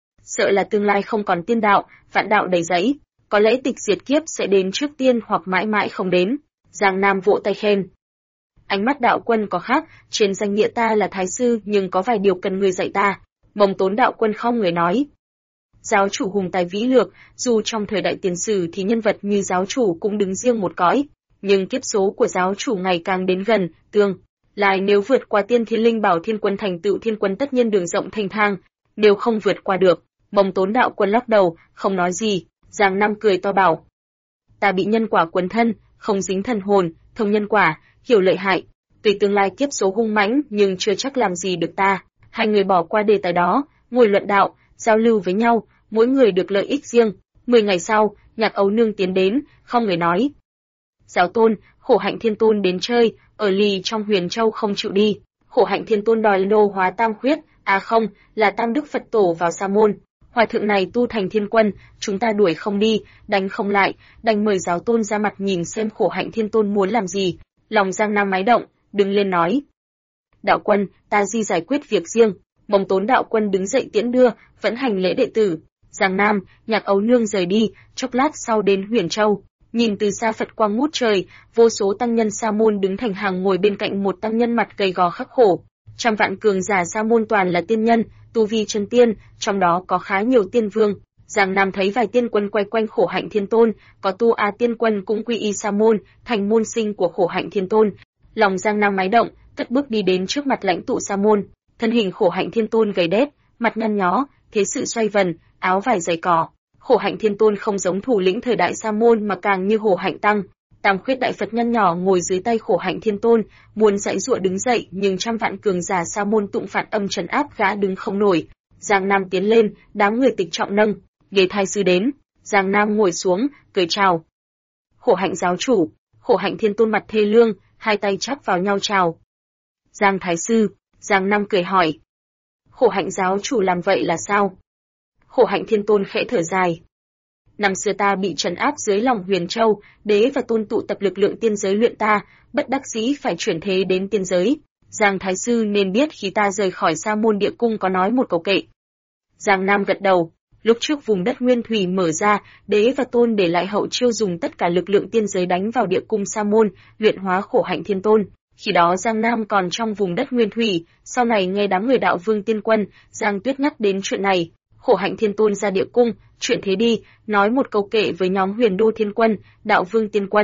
Sợ là tương lai không còn tiên đạo, vạn đạo đầy rẫy, có lẽ tịch diệt kiếp sẽ đến trước tiên hoặc mãi mãi không đến. Giang Nam vỗ tay khen. Ánh mắt đạo quân có khác, trên danh nghĩa ta là thái sư nhưng có vài điều cần người dạy ta. Mông Tốn đạo quân không người nói. Giáo chủ hùng tài vĩ lược, dù trong thời đại tiền sử thì nhân vật như giáo chủ cũng đứng riêng một cõi, nhưng kiếp số của giáo chủ ngày càng đến gần, tương lai nếu vượt qua tiên thiên linh bảo thiên quân thành tựu thiên quân tất nhiên đường rộng thanh thang, nếu không vượt qua được. Mông Tốn đạo quân lắc đầu, không nói gì. Giang Nam cười to bảo. Ta bị nhân quả quấn thân, không dính thần hồn, thông nhân quả, hiểu lợi hại. Tùy tương lai kiếp số hung mãnh nhưng chưa chắc làm gì được ta. Hai người bỏ qua đề tài đó, ngồi luận đạo, giao lưu với nhau, mỗi người được lợi ích riêng. 10 ngày sau, Nhạc Ấu Nương tiến đến, không người nói. Giáo tôn, Khổ Hạnh Thiên Tôn đến chơi, ở lì trong Huyền Châu không chịu đi. Khổ Hạnh Thiên Tôn đòi nô hóa tam khuyết, không, là tam đức Phật tổ vào sa môn. Hòa thượng này tu thành thiên quân, chúng ta đuổi không đi, đánh không lại, đành mời giáo tôn ra mặt nhìn xem Khổ Hạnh Thiên Tôn muốn làm gì. Lòng Giang Nam mái động, đứng lên nói. Đạo quân, ta di giải quyết việc riêng. Mông Tốn đạo quân đứng dậy tiễn đưa, vẫn hành lễ đệ tử. Giang Nam, Nhạc Ấu Nương rời đi, chốc lát sau đến Huyền Châu. Nhìn từ xa Phật quang ngút trời, vô số tăng nhân sa môn đứng thành hàng ngồi bên cạnh một tăng nhân mặt gầy gò khắc khổ. Trăm vạn cường giả sa môn toàn là tiên nhân, tu vi chân tiên, trong đó có khá nhiều tiên vương. Giang Nam thấy vài tiên quân quay quanh Khổ Hạnh Thiên Tôn, có tu a tiên quân cũng quy y sa môn, thành môn sinh của Khổ Hạnh Thiên Tôn. Lòng Giang Nam mái động, cất bước đi đến trước mặt lãnh tụ sa môn. Thân hình Khổ Hạnh Thiên Tôn gầy đét, mặt nhăn nhó, thế sự xoay vần, áo vải dày cỏ. Khổ Hạnh Thiên Tôn không giống thủ lĩnh thời đại sa môn mà càng như Hổ Hạnh Tăng. Tam khuyết đại Phật nhân nhỏ ngồi dưới tay Khổ Hạnh Thiên Tôn, muốn giãy giụa đứng dậy nhưng trăm vạn cường giả sa môn tụng phản âm trấn áp gã đứng không nổi. Giang Nam tiến lên, đám người tịch trọng nâng, ghế thái sư đến. Giang Nam ngồi xuống, cười chào. Khổ Hạnh giáo chủ. Khổ Hạnh Thiên Tôn mặt thê lương, hai tay chắp vào nhau chào. Giang thái sư. Giang Nam cười hỏi. Khổ Hạnh giáo chủ làm vậy là sao? Khổ Hạnh Thiên Tôn khẽ thở dài. Năm xưa ta bị trấn áp dưới lòng Huyền Châu, đế và tôn tụ tập lực lượng tiên giới luyện ta, bất đắc dĩ phải chuyển thế đến tiên giới. Giang thái sư nên biết khi ta rời khỏi sa môn địa cung có nói một câu kệ. Giang Nam gật đầu. Lúc trước vùng đất nguyên thủy mở ra, đế và tôn để lại hậu chiêu dùng tất cả lực lượng tiên giới đánh vào địa cung sa môn, luyện hóa Khổ Hạnh Thiên Tôn. Khi đó Giang Nam còn trong vùng đất nguyên thủy, sau này nghe đám người đạo vương tiên quân, Giang Tuyết nhắc đến chuyện này. Khổ Hạnh Thiên Tôn ra địa cung, chuyện thế đi, nói một câu kệ với nhóm Huyền Đô Thiên Quân, đạo vương tiên quân.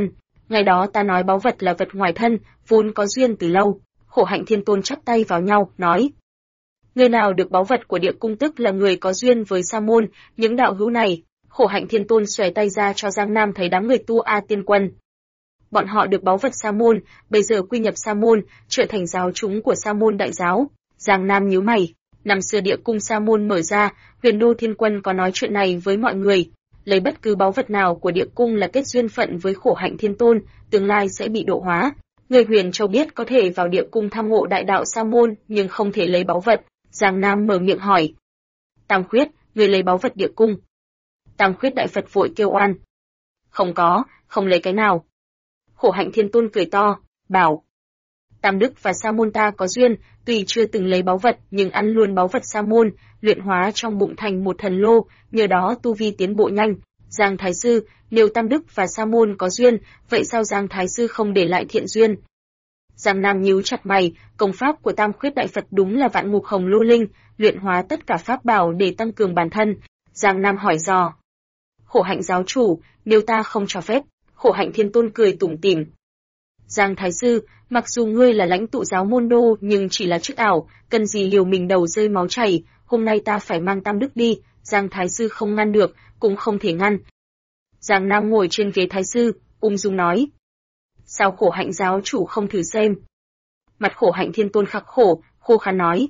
Ngày đó ta nói báu vật là vật ngoài thân, vốn có duyên từ lâu. Khổ Hạnh Thiên Tôn chắp tay vào nhau, nói: người nào được báu vật của địa cung tức là người có duyên với sa môn, những đạo hữu này. Khổ Hạnh Thiên Tôn xòe tay ra cho Giang Nam thấy đám người Tu A Tiên Quân. Bọn họ được báu vật sa môn, bây giờ quy nhập sa môn, trở thành giáo chúng của sa môn đại giáo. Giang Nam nhíu mày, năm xưa địa cung sa môn mở ra, Huyền Đô Thiên Quân có nói chuyện này với mọi người, lấy bất cứ báu vật nào của địa cung là kết duyên phận với Khổ Hạnh Thiên Tôn, tương lai sẽ bị độ hóa. Người Huyền Châu biết có thể vào địa cung tham ngộ đại đạo sa môn, nhưng không thể lấy báu vật. Giang Nam mở miệng hỏi: Tam Khuyết, người lấy báu vật địa cung? Tam Khuyết đại Phật vội kêu oan: không có, không lấy cái nào. Khổ Hạnh Thiên Tôn cười to, bảo: Tam Đức và sa môn ta có duyên, tuy chưa từng lấy báu vật nhưng ăn luôn báu vật sa môn, luyện hóa trong bụng thành một thần lô, nhờ đó tu vi tiến bộ nhanh. Giang Thái Sư, nếu Tam Đức và sa môn có duyên, vậy sao Giang Thái Sư không để lại thiện duyên? Giang Nam nhíu chặt mày, công pháp của Tam Khuyết đại Phật đúng là vạn ngục hồng lô linh, luyện hóa tất cả pháp bảo để tăng cường bản thân. Giang Nam hỏi dò: Khổ Hạnh giáo chủ, nếu ta không cho phép? Khổ Hạnh Thiên Tôn cười tủm tỉm: Giang Thái Sư, mặc dù ngươi là lãnh tụ giáo môn đô nhưng chỉ là chức ảo, cần gì liều mình đầu rơi máu chảy, hôm nay ta phải mang Tam Đức đi. Giang Thái Sư không ngăn được, cũng không thể ngăn. Giang Nam ngồi trên ghế Thái Sư, ung dung nói: sao Khổ Hạnh giáo chủ không thử xem? Mặt Khổ Hạnh Thiên Tôn khắc khổ, khô khăn nói: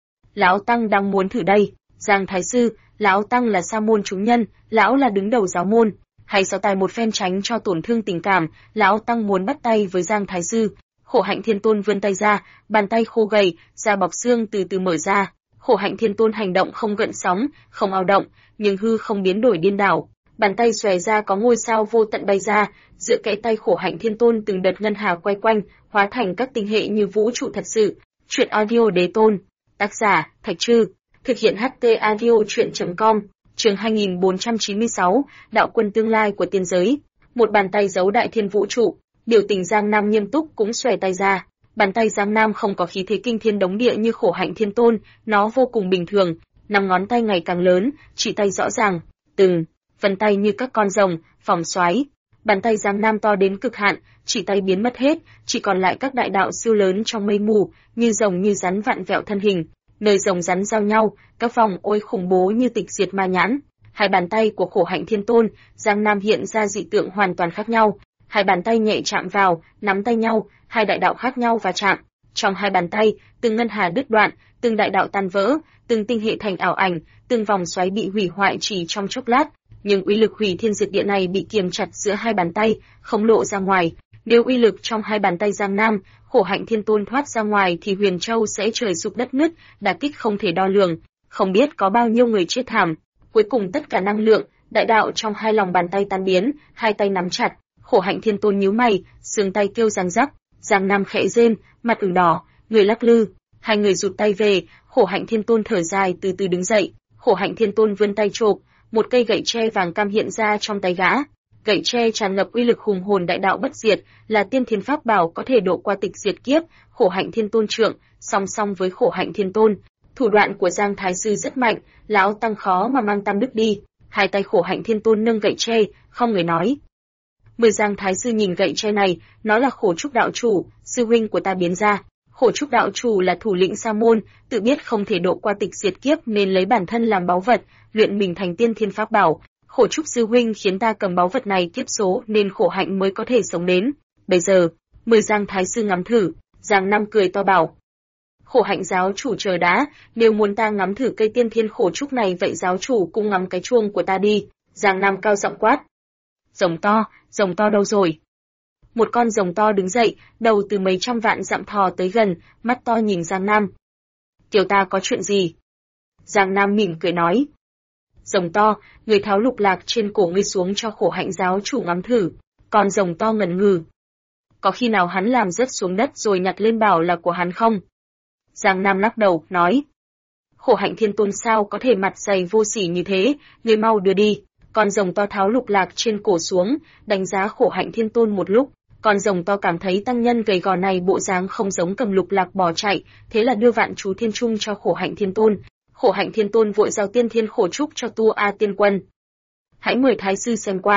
lão tăng đang muốn thử đây. Giang Thái Sư, lão tăng là sa môn chúng nhân, lão là đứng đầu giáo môn, hay so tài một phen tránh cho tổn thương tình cảm, lão tăng muốn bắt tay với Giang Thái Sư. Khổ Hạnh Thiên Tôn vươn tay ra, bàn tay khô gầy, da bọc xương từ từ mở ra. Khổ Hạnh Thiên Tôn hành động không gợn sóng, không ao động, nhưng hư không biến đổi điên đảo. Bàn tay xòe ra có ngôi sao vô tận bay ra, giữa kẽ tay Khổ Hạnh Thiên Tôn từng đợt ngân hà quay quanh, hóa thành các tinh hệ như vũ trụ thật sự. Truyện audio Đế Tôn, tác giả Thạch Trư, thực hiện HT audio truyện.com. Chương 2496, đạo quân tương lai của tiên giới. Một bàn tay giấu đại thiên vũ trụ, biểu tình Giang Nam nghiêm túc cũng xòe tay ra. Bàn tay Giang Nam không có khí thế kinh thiên đống địa như Khổ Hạnh Thiên Tôn, nó vô cùng bình thường, năm ngón tay ngày càng lớn, chỉ tay rõ ràng, từng vân tay như các con rồng, vòng xoáy. Bàn tay Giang Nam to đến cực hạn, chỉ tay biến mất hết, chỉ còn lại các đại đạo siêu lớn trong mây mù, như rồng như rắn vặn vẹo thân hình. Nơi rồng rắn giao nhau, các vòng ôi khủng bố như tịch diệt ma nhãn. Hai bàn tay của Khổ Hạnh Thiên Tôn, Giang Nam hiện ra dị tượng hoàn toàn khác nhau. Hai bàn tay nhẹ chạm vào, nắm tay nhau, hai đại đạo khác nhau và chạm. Trong hai bàn tay, từng ngân hà đứt đoạn, từng đại đạo tan vỡ, từng tinh hệ thành ảo ảnh, từng vòng xoáy bị hủy hoại chỉ trong chốc lát. Nhưng uy lực hủy thiên diệt địa này bị kiềm chặt giữa hai bàn tay, không lộ ra ngoài. Nếu uy lực trong hai bàn tay Giang Nam, Khổ Hạnh Thiên Tôn thoát ra ngoài thì Huyền Châu sẽ trời sụp đất nứt, đả kích không thể đo lường, không biết có bao nhiêu người chết thảm. Cuối cùng tất cả năng lượng, đại đạo trong hai lòng bàn tay tan biến, hai tay nắm chặt. Khổ Hạnh Thiên Tôn nhíu mày, xương tay kêu răng rắc. Giang Nam khẽ rên, mặt ửng đỏ, người lắc lư. Hai người rụt tay về, Khổ Hạnh Thiên Tôn thở dài từ từ đứng dậy. Khổ Hạnh Thiên Tôn vươn tay chộp, một cây gậy tre vàng cam hiện ra trong tay gã. Gậy tre tràn ngập uy lực hùng hồn đại đạo bất diệt, là tiên thiên pháp bảo có thể độ qua tịch diệt kiếp. Khổ Hạnh Thiên Tôn trượng, song song với Khổ Hạnh Thiên Tôn, thủ đoạn của Giang Thái Sư rất mạnh, lão tăng khó mà mang Tam Đức đi. Hai tay Khổ Hạnh Thiên Tôn nâng gậy tre, không người nói. Mười Giang Thái Sư nhìn gậy tre này, nó là Khổ Trúc đạo chủ, sư huynh của ta biến ra. Khổ Trúc đạo chủ là thủ lĩnh sa môn, tự biết không thể độ qua tịch diệt kiếp nên lấy bản thân làm báu vật, luyện mình thành tiên thiên pháp bảo. Khổ Trúc sư huynh khiến ta cầm báu vật này kiếp số nên Khổ Hạnh mới có thể sống đến. Bây giờ, mười Giang Thái Sư ngắm thử. Giang Nam cười to bảo: Khổ Hạnh giáo chủ chờ đã, nếu muốn ta ngắm thử cây tiên thiên Khổ Trúc này vậy giáo chủ cũng ngắm cái chuông của ta đi. Giang Nam cao giọng quát. Rồng to đâu rồi? Một con rồng to đứng dậy, đầu từ mấy trăm vạn dặm thò tới gần, mắt to nhìn Giang Nam. Tiểu ta có chuyện gì? Giang Nam mỉm cười nói. Rồng to, người tháo lục lạc trên cổ ngươi xuống cho Khổ Hạnh giáo chủ ngắm thử. Con rồng to ngẩn ngừ. Có khi nào hắn làm rớt xuống đất rồi nhặt lên bảo là của hắn không? Giang Nam lắc đầu, nói. Khổ Hạnh Thiên Tôn sao có thể mặt dày vô sỉ như thế, ngươi mau đưa đi. Con rồng to tháo lục lạc trên cổ xuống, đánh giá Khổ Hạnh Thiên Tôn một lúc. Con rồng to cảm thấy tăng nhân gầy gò này bộ dáng không giống cầm lục lạc bỏ chạy, thế là đưa vạn chú thiên trung cho Khổ Hạnh Thiên Tôn. Khổ Hạnh Thiên Tôn vội giao tiên thiên Khổ Trúc cho Tu A Tiên Quân. Hãy mời Thái Sư xem qua.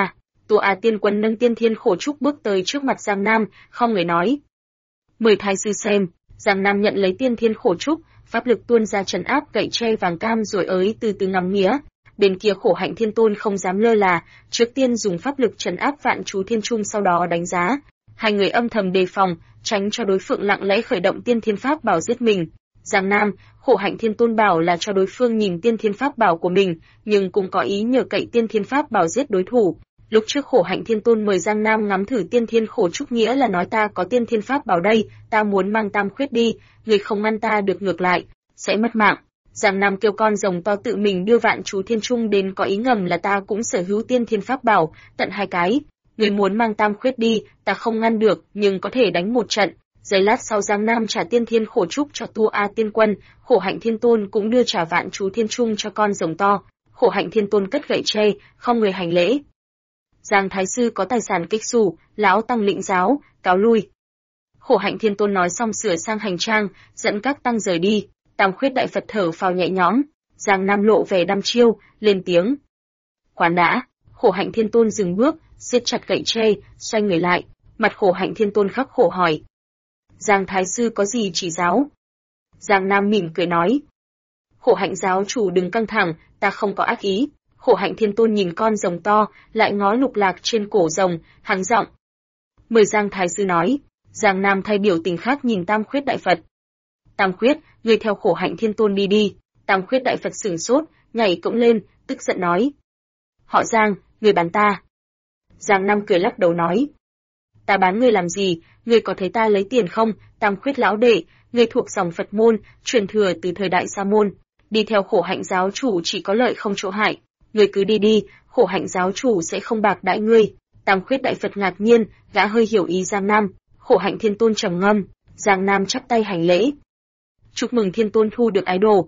Tu A Tiên Quân nâng tiên thiên khổ trúc bước tới trước mặt Giang Nam, không người nói. Mời thái sư xem. Giang Nam nhận lấy tiên thiên khổ trúc, pháp lực tuôn ra trấn áp gậy tre vàng cam rồi ới từ từ ngắm nghía. Bên kia Khổ Hạnh Thiên Tôn không dám lơ là, trước tiên dùng pháp lực trấn áp Vạn Chú Thiên Trung, sau đó đánh giá. Hai người âm thầm đề phòng, tránh cho đối phương lặng lẽ khởi động tiên thiên pháp bảo giết mình. Giang Nam, Khổ Hạnh Thiên Tôn bảo là cho đối phương nhìn tiên thiên pháp bảo của mình, nhưng cũng có ý nhờ cậy tiên thiên pháp bảo giết đối thủ. Lúc trước Khổ Hạnh Thiên Tôn mời Giang Nam ngắm thử tiên thiên khổ trúc, nghĩa là nói ta có tiên thiên pháp bảo đây, ta muốn mang Tam Khuyết đi, người không ngăn ta được ngược lại sẽ mất mạng. Giang Nam kêu con rồng to tự mình đưa Vạn Chú Thiên Trung đến, có ý ngầm là ta cũng sở hữu tiên thiên pháp bảo, tận 2 cái. Người muốn mang Tam Khuyết đi, ta không ngăn được, nhưng có thể đánh một trận. Giây lát sau Giang Nam trả tiên thiên khổ trúc cho Tu A Tiên Quân, Khổ Hạnh Thiên Tôn cũng đưa trả Vạn Chú Thiên Trung cho con rồng to. Khổ Hạnh Thiên Tôn cất gậy tre, không người hành lễ. Giang thái sư có tài sản kích xù, lão tăng lĩnh giáo, cáo lui. Khổ Hạnh Thiên Tôn nói xong sửa sang hành trang, dẫn các tăng rời đi. Tam Khuyết đại Phật thở phào nhẹ nhõm. Giang Nam lộ vẻ đăm chiêu, lên tiếng. Khoan đã. Khổ Hạnh Thiên Tôn dừng bước, siết chặt gậy tre, xoay người lại. Mặt Khổ Hạnh Thiên Tôn khắc khổ hỏi. Giang thái sư có gì chỉ giáo? Giang Nam mỉm cười nói. Khổ Hạnh giáo chủ đừng căng thẳng, ta không có ác ý. Khổ Hạnh Thiên Tôn nhìn con rồng to, lại ngó lục lạc trên cổ rồng, hắn giọng. Mời Giang thái sư nói. Giang Nam thay biểu tình khác nhìn Tam Khuyết đại Phật. Tam Khuyết, ngươi theo Khổ Hạnh Thiên Tôn đi đi. Tam Khuyết đại Phật sửng sốt, nhảy cẫng lên, tức giận nói. Họ Giang, ngươi bán ta. Giang Nam cười lắc đầu nói. Ta bán ngươi làm gì, ngươi có thấy ta lấy tiền không? Tam Khuyết lão đệ, ngươi thuộc dòng Phật môn, truyền thừa từ thời Đại Sa môn, đi theo Khổ Hạnh giáo chủ chỉ có lợi không chỗ hại. Ngươi cứ đi đi, Khổ Hạnh giáo chủ sẽ không bạc đãi ngươi. Tam Khuyết đại Phật ngạc nhiên, gã hơi hiểu ý Giang Nam. Khổ Hạnh Thiên Tôn trầm ngâm, Giang Nam chắp tay hành lễ. Chúc mừng Thiên Tôn thu được ái đồ.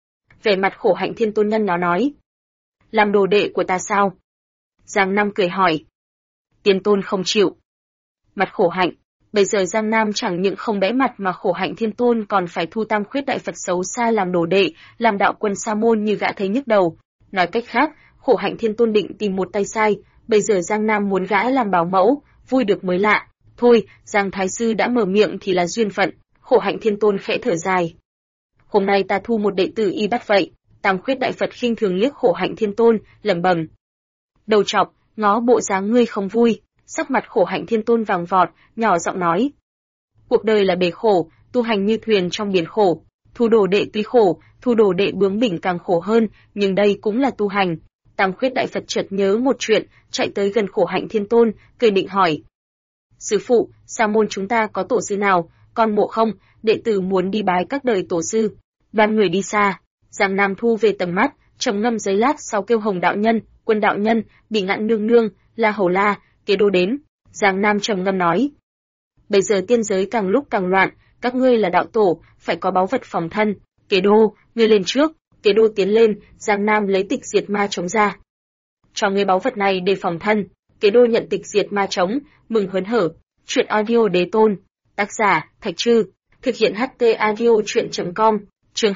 Vẻ mặt Khổ Hạnh Thiên Tôn nhân nó nói. Làm đồ đệ của ta sao? Giang Nam cười hỏi. Tiên Tôn không chịu. Mặt Khổ Hạnh, bây giờ Giang Nam chẳng những không bẽ mặt mà Khổ Hạnh Thiên Tôn còn phải thu Tam Khuyết đại Phật xấu xa làm đồ đệ, làm đạo quân sa môn như gã thấy nhức đầu. Nói cách khác, Khổ Hạnh Thiên Tôn định tìm một tay sai, bây giờ Giang Nam muốn gã làm bảo mẫu, vui được mới lạ. Thôi, Giang thái sư đã mở miệng thì là duyên phận. Khổ Hạnh Thiên Tôn khẽ thở dài. Hôm nay ta thu một đệ tử y bắt vậy. Tam Khuyết đại Phật khinh thường liếc Khổ Hạnh Thiên Tôn, lẩm bẩm. Đầu chọc, ngó bộ dáng ngươi không vui. Sắc mặt Khổ Hạnh Thiên Tôn vàng vọt, nhỏ giọng nói. Cuộc đời là bể khổ, tu hành như thuyền trong biển khổ. Thu đồ đệ tuy khổ, thu đồ đệ bướng bỉnh càng khổ hơn, nhưng đây cũng là tu hành. Tam Khuyết đại Phật chợt nhớ một chuyện, chạy tới gần Khổ Hạnh Thiên Tôn, cười định hỏi. Sư phụ, sa môn chúng ta có tổ sư nào, con mộ không, đệ tử muốn đi bái các đời tổ sư. Đoàn người đi xa, Giang Nam thu về tầm mắt, trầm ngâm giây lát sau kêu Hồng đạo nhân, Quân đạo nhân, Bỉ Ngạn nương nương, La Hầu La, Kế Đô đến. Giang Nam trầm ngâm nói. Bây giờ tiên giới càng lúc càng loạn, các ngươi là đạo tổ, phải có báu vật phòng thân. Kế Đô, ngươi lên trước. Kế Đô tiến lên, Giang Nam lấy tịch diệt ma chống ra. Cho ngươi báu vật này để phòng thân. Kế Đô nhận tịch diệt ma chống, mừng hớn hở. Chuyện audio đế tôn. Tác giả, Thạch Trư. Thực hiện HT audio chuyện.com. Chương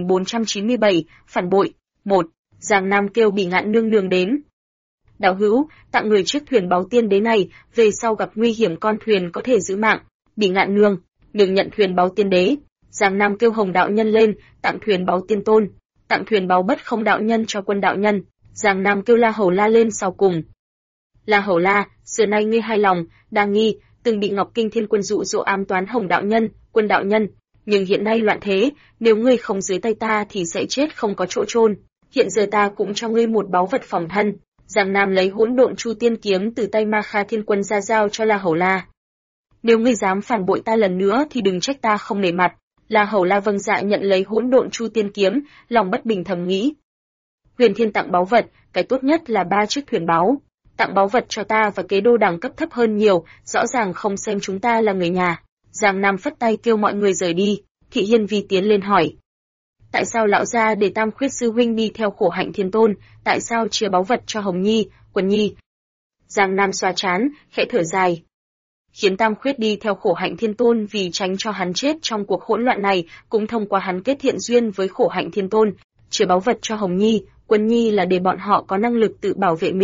2497, phản bội. 1. Giang Nam kêu Bỉ Ngạn nương nương đến. Đạo hữu, tặng người chiếc thuyền báu tiên đế này, về sau gặp nguy hiểm con thuyền có thể giữ mạng. Bỉ Ngạn nương nhận thuyền báu tiên đế. Giang Nam kêu Hồng đạo nhân lên, tặng thuyền báu tiên tôn. Tặng thuyền báu bất không đạo nhân cho Quân đạo nhân. Giang Nam kêu La Hầu La lên sau cùng. La Hầu La, xưa nay ngươi hài lòng, đa nghi, từng bị Ngọc Kinh Thiên Quân dụ dỗ ám toán Hồng đạo nhân, Quân đạo nhân, nhưng hiện nay loạn thế, nếu ngươi không dưới tay ta thì sẽ chết không có chỗ chôn. Hiện giờ ta cũng cho ngươi một báu vật phòng thân. Giang Nam lấy Hỗn Độn Chu Tiên kiếm từ tay Ma Kha Thiên Quân ra giao cho La Hầu La. Nếu ngươi dám phản bội ta lần nữa thì đừng trách ta không nể mặt. La Hầu La vâng dạ nhận lấy Hỗn Độn Chu Tiên kiếm, lòng bất bình thầm nghĩ. Huyền Thiên tặng báu vật, cái tốt nhất là 3 chiếc thuyền báu. Tặng báu vật cho ta và Kế Đô đẳng cấp thấp hơn nhiều, rõ ràng không xem chúng ta là người nhà. Giang Nam phất tay kêu mọi người rời đi. Thị Hiên Vi tiến lên hỏi. Tại sao lão gia để Tam Khuyết sư huynh đi theo Khổ Hạnh Thiên Tôn, tại sao chia báu vật cho Hồng Nhi, Quần Nhi? Giang Nam xoa trán, khẽ thở dài. Khiến Tam Khuyết đi theo Khổ Hạnh Thiên Tôn vì tránh cho hắn chết trong cuộc hỗn loạn này, cũng thông qua hắn kết thiện duyên với Khổ Hạnh Thiên Tôn. Chia báu vật cho Hồng Nhi, Quần Nhi là để bọn họ có năng lực tự bảo vệ mình.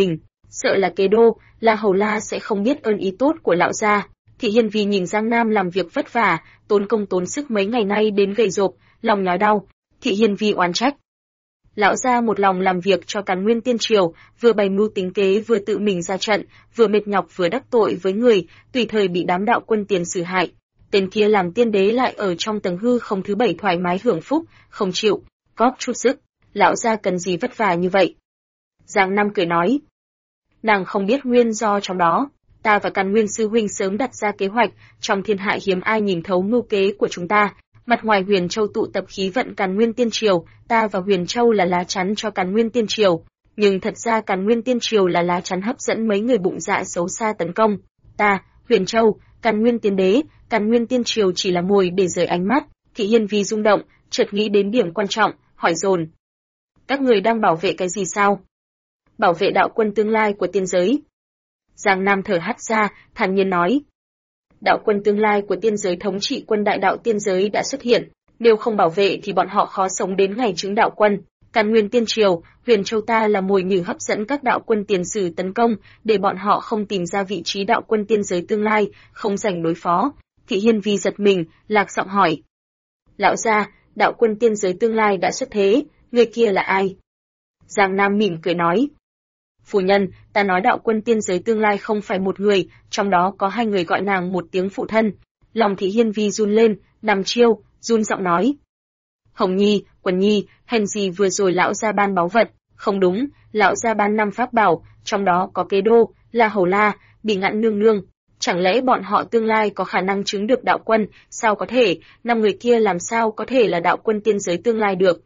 sợ là Kế Đô, La Hầu La sẽ không biết ơn ý tốt của lão gia. Thị Hiên Vi nhìn Giang Nam làm việc vất vả, tốn công tốn sức mấy ngày nay đến gầy rộp, lòng nhói đau. Thị Hiên Vi oán trách. Lão gia một lòng làm việc cho Càn Nguyên Tiên Triều, vừa bày mưu tính kế vừa tự mình ra trận, vừa mệt nhọc vừa đắc tội với người, tùy thời bị đám đạo quân tiền sử hại. Tên kia làm tiên đế lại ở trong tầng hư không thứ 7 thoải mái hưởng phúc, không chịu góp chút sức. Lão gia cần gì vất vả như vậy? Giang Nam cười nói. Nàng không biết nguyên do trong đó. Ta và Càn Nguyên sư huynh sớm đặt ra kế hoạch, trong thiên hạ hiếm ai nhìn thấu mưu kế của chúng ta. Mặt ngoài Huyền Châu tụ tập khí vận Càn Nguyên Tiên Triều, ta và Huyền Châu là lá chắn cho Càn Nguyên Tiên Triều, nhưng thật ra Càn Nguyên Tiên Triều là lá chắn hấp dẫn mấy người bụng dạ xấu xa tấn công. Ta, Huyền Châu, Càn Nguyên Tiên Đế, Càn Nguyên Tiên Triều chỉ là mồi để rời ánh mắt. Thị Hiên Vi rung động, chợt nghĩ đến điểm quan trọng, hỏi dồn. Các người đang bảo vệ cái gì sao? Bảo vệ đạo quân tương lai của tiên giới. Giang Nam thở hắt ra, thản nhiên nói. Đạo quân tương lai của tiên giới thống trị quân đại đạo tiên giới đã xuất hiện, nếu không bảo vệ thì bọn họ khó sống đến ngày chứng đạo quân. Càn Nguyên Tiên Triều, Huyền Châu ta là mồi nhử hấp dẫn các đạo quân tiền sử tấn công, để bọn họ không tìm ra vị trí đạo quân tiên giới tương lai, không rảnh đối phó. Thị Hiên Vi giật mình, lạc giọng hỏi. Lão gia, đạo quân tiên giới tương lai đã xuất thế, người kia là ai? Giang Nam mỉm cười nói. Phu nhân, ta nói đạo quân tiên giới tương lai không phải một người, trong đó có 2 người gọi nàng một tiếng phụ thân. Lòng Thị Hiên Vi run lên, nằm chiêu, run giọng nói. Hồng Nhi, Quần Nhi, hèn gì vừa rồi lão gia ban báu vật? Không đúng, lão gia ban 5 pháp bảo, trong đó có Kế Đô, La Hầu La, Bỉ Ngạn Nương Nương. Chẳng lẽ bọn họ tương lai có khả năng chứng được đạo quân? Sao có thể? 5 người kia làm sao có thể là đạo quân tiên giới tương lai được?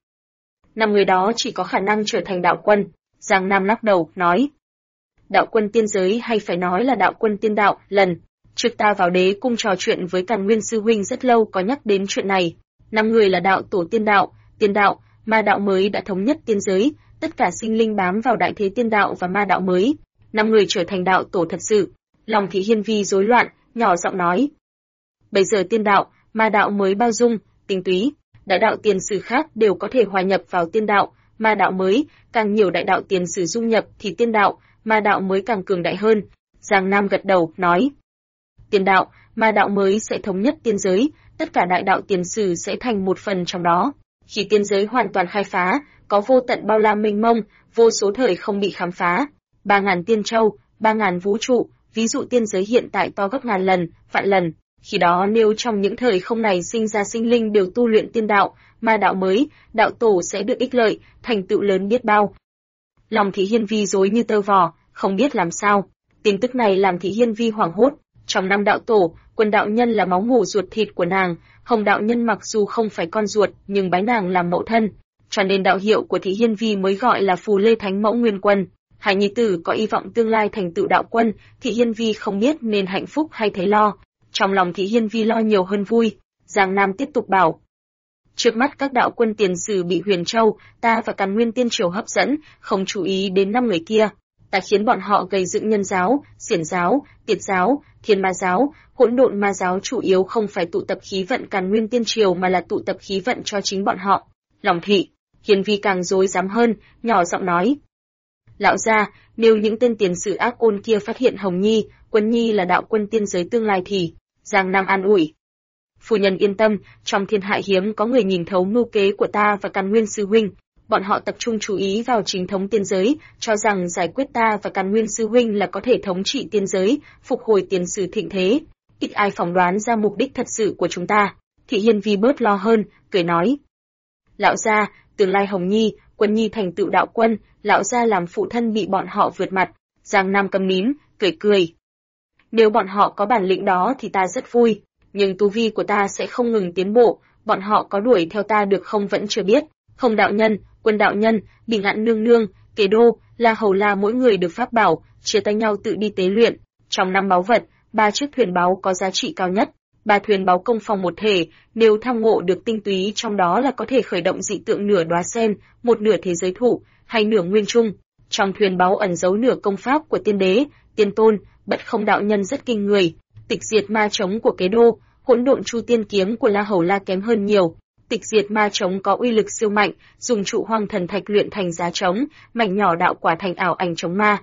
5 người đó chỉ có khả năng trở thành đạo quân. Giang Nam lắc đầu, nói. Đạo quân tiên giới hay phải nói là đạo quân tiên đạo, lần trước ta vào đế cung trò chuyện với Càn Nguyên sư huynh rất lâu có nhắc đến chuyện này. 5 người là đạo tổ tiên đạo, ma đạo mới đã thống nhất tiên giới, tất cả sinh linh bám vào đại thế tiên đạo và ma đạo mới. 5 người trở thành đạo tổ thật sự. Lòng Thị Hiên Vi rối loạn, nhỏ giọng nói. Bây giờ tiên đạo, ma đạo mới bao dung, tinh túy, đại đạo tiền sử khác đều có thể hòa nhập vào tiên đạo, ma đạo mới, càng nhiều đại đạo tiền sử dung nhập thì tiên đạo, ma đạo mới càng cường đại hơn. Giang Nam gật đầu, nói. Tiên đạo, ma đạo mới sẽ thống nhất tiên giới, tất cả đại đạo tiền sử sẽ thành một phần trong đó. Khi tiên giới hoàn toàn khai phá, có vô tận bao la mênh mông, vô số thời không bị khám phá. 3.000 tiên châu, 3.000 vũ trụ, ví dụ tiên giới hiện tại to gấp ngàn lần, vạn lần. Khi đó nếu trong những thời không này sinh ra sinh linh đều tu luyện tiên đạo, ma đạo mới, đạo tổ sẽ được ích lợi, thành tựu lớn biết bao. Lòng Thị Hiên Vi rối như tơ vò, không biết làm sao. Tin tức này làm Thị Hiên Vi hoảng hốt. Trong 5 đạo tổ, Quân đạo nhân là máu mủ ruột thịt của nàng, Hồng đạo nhân mặc dù không phải con ruột nhưng bái nàng làm mẫu thân, cho nên đạo hiệu của Thị Hiên Vi mới gọi là Phù Lê Thánh Mẫu Nguyên Quân. Hai nhi tử có hy vọng tương lai thành tựu đạo quân, Thị Hiên Vi không biết nên hạnh phúc hay thấy lo. Trong lòng Thị Hiên Vi lo nhiều hơn vui. Giang Nam tiếp tục bảo. Trước mắt các đạo quân tiền sử bị Huyền Châu, ta và Càn Nguyên Tiên Triều hấp dẫn, không chú ý đến 5 người kia. Ta khiến bọn họ gây dựng nhân giáo, xiển giáo, tiệt giáo, thiên ma giáo, hỗn độn ma giáo, chủ yếu không phải tụ tập khí vận Càn Nguyên Tiên Triều mà là tụ tập khí vận cho chính bọn họ. Lòng Thị Hiên Vi càng rối rắm hơn, nhỏ giọng nói. Lão gia, nếu những tên tiền sử ác ôn kia phát hiện Hồng Nhi, Quân Nhi là đạo quân tiên giới tương lai thì... Giang Nam an ủi. Phu nhân yên tâm, trong thiên hạ hiếm có người nhìn thấu mưu kế của ta và Càn Nguyên sư huynh. Bọn họ tập trung chú ý vào chính thống tiên giới, cho rằng giải quyết ta và Càn Nguyên sư huynh là có thể thống trị tiên giới, phục hồi tiền sử thịnh thế. Ít ai phỏng đoán ra mục đích thật sự của chúng ta. Thị Hiên Vi bớt lo hơn, cười nói. Lão gia, tương lai Hồng Nhi, Quân Nhi thành tựu đạo quân, lão gia làm phụ thân bị bọn họ vượt mặt. Giang Nam câm nín, cười. Nếu bọn họ có bản lĩnh đó thì ta rất vui, nhưng tu vi của ta sẽ không ngừng tiến bộ, bọn họ có đuổi theo ta được không vẫn chưa biết. Hồng đạo nhân, Quân đạo nhân, Bỉ Ngạn nương nương, Kế Đô, La Hầu La mỗi người được pháp bảo, chia tay nhau tự đi tế luyện. Trong 5 báu vật, 3 chiếc thuyền báu có giá trị cao nhất, 3 thuyền báu công phòng một thể, nếu tham ngộ được tinh túy trong đó là có thể khởi động dị tượng nửa đóa sen, một nửa thế giới thụ, hay nửa nguyên trung. Trong thuyền báu ẩn giấu nửa công pháp của tiên đế, tiên tôn, Bất Không đạo nhân rất kinh người, tịch diệt ma chống của Kế Đô, hỗn độn chu tiên kiếm của La Hầu La kém hơn nhiều. Tịch diệt ma chống có uy lực siêu mạnh, dùng trụ hoang thần thạch luyện thành giá chống, mảnh nhỏ đạo quả thành ảo ảnh chống ma.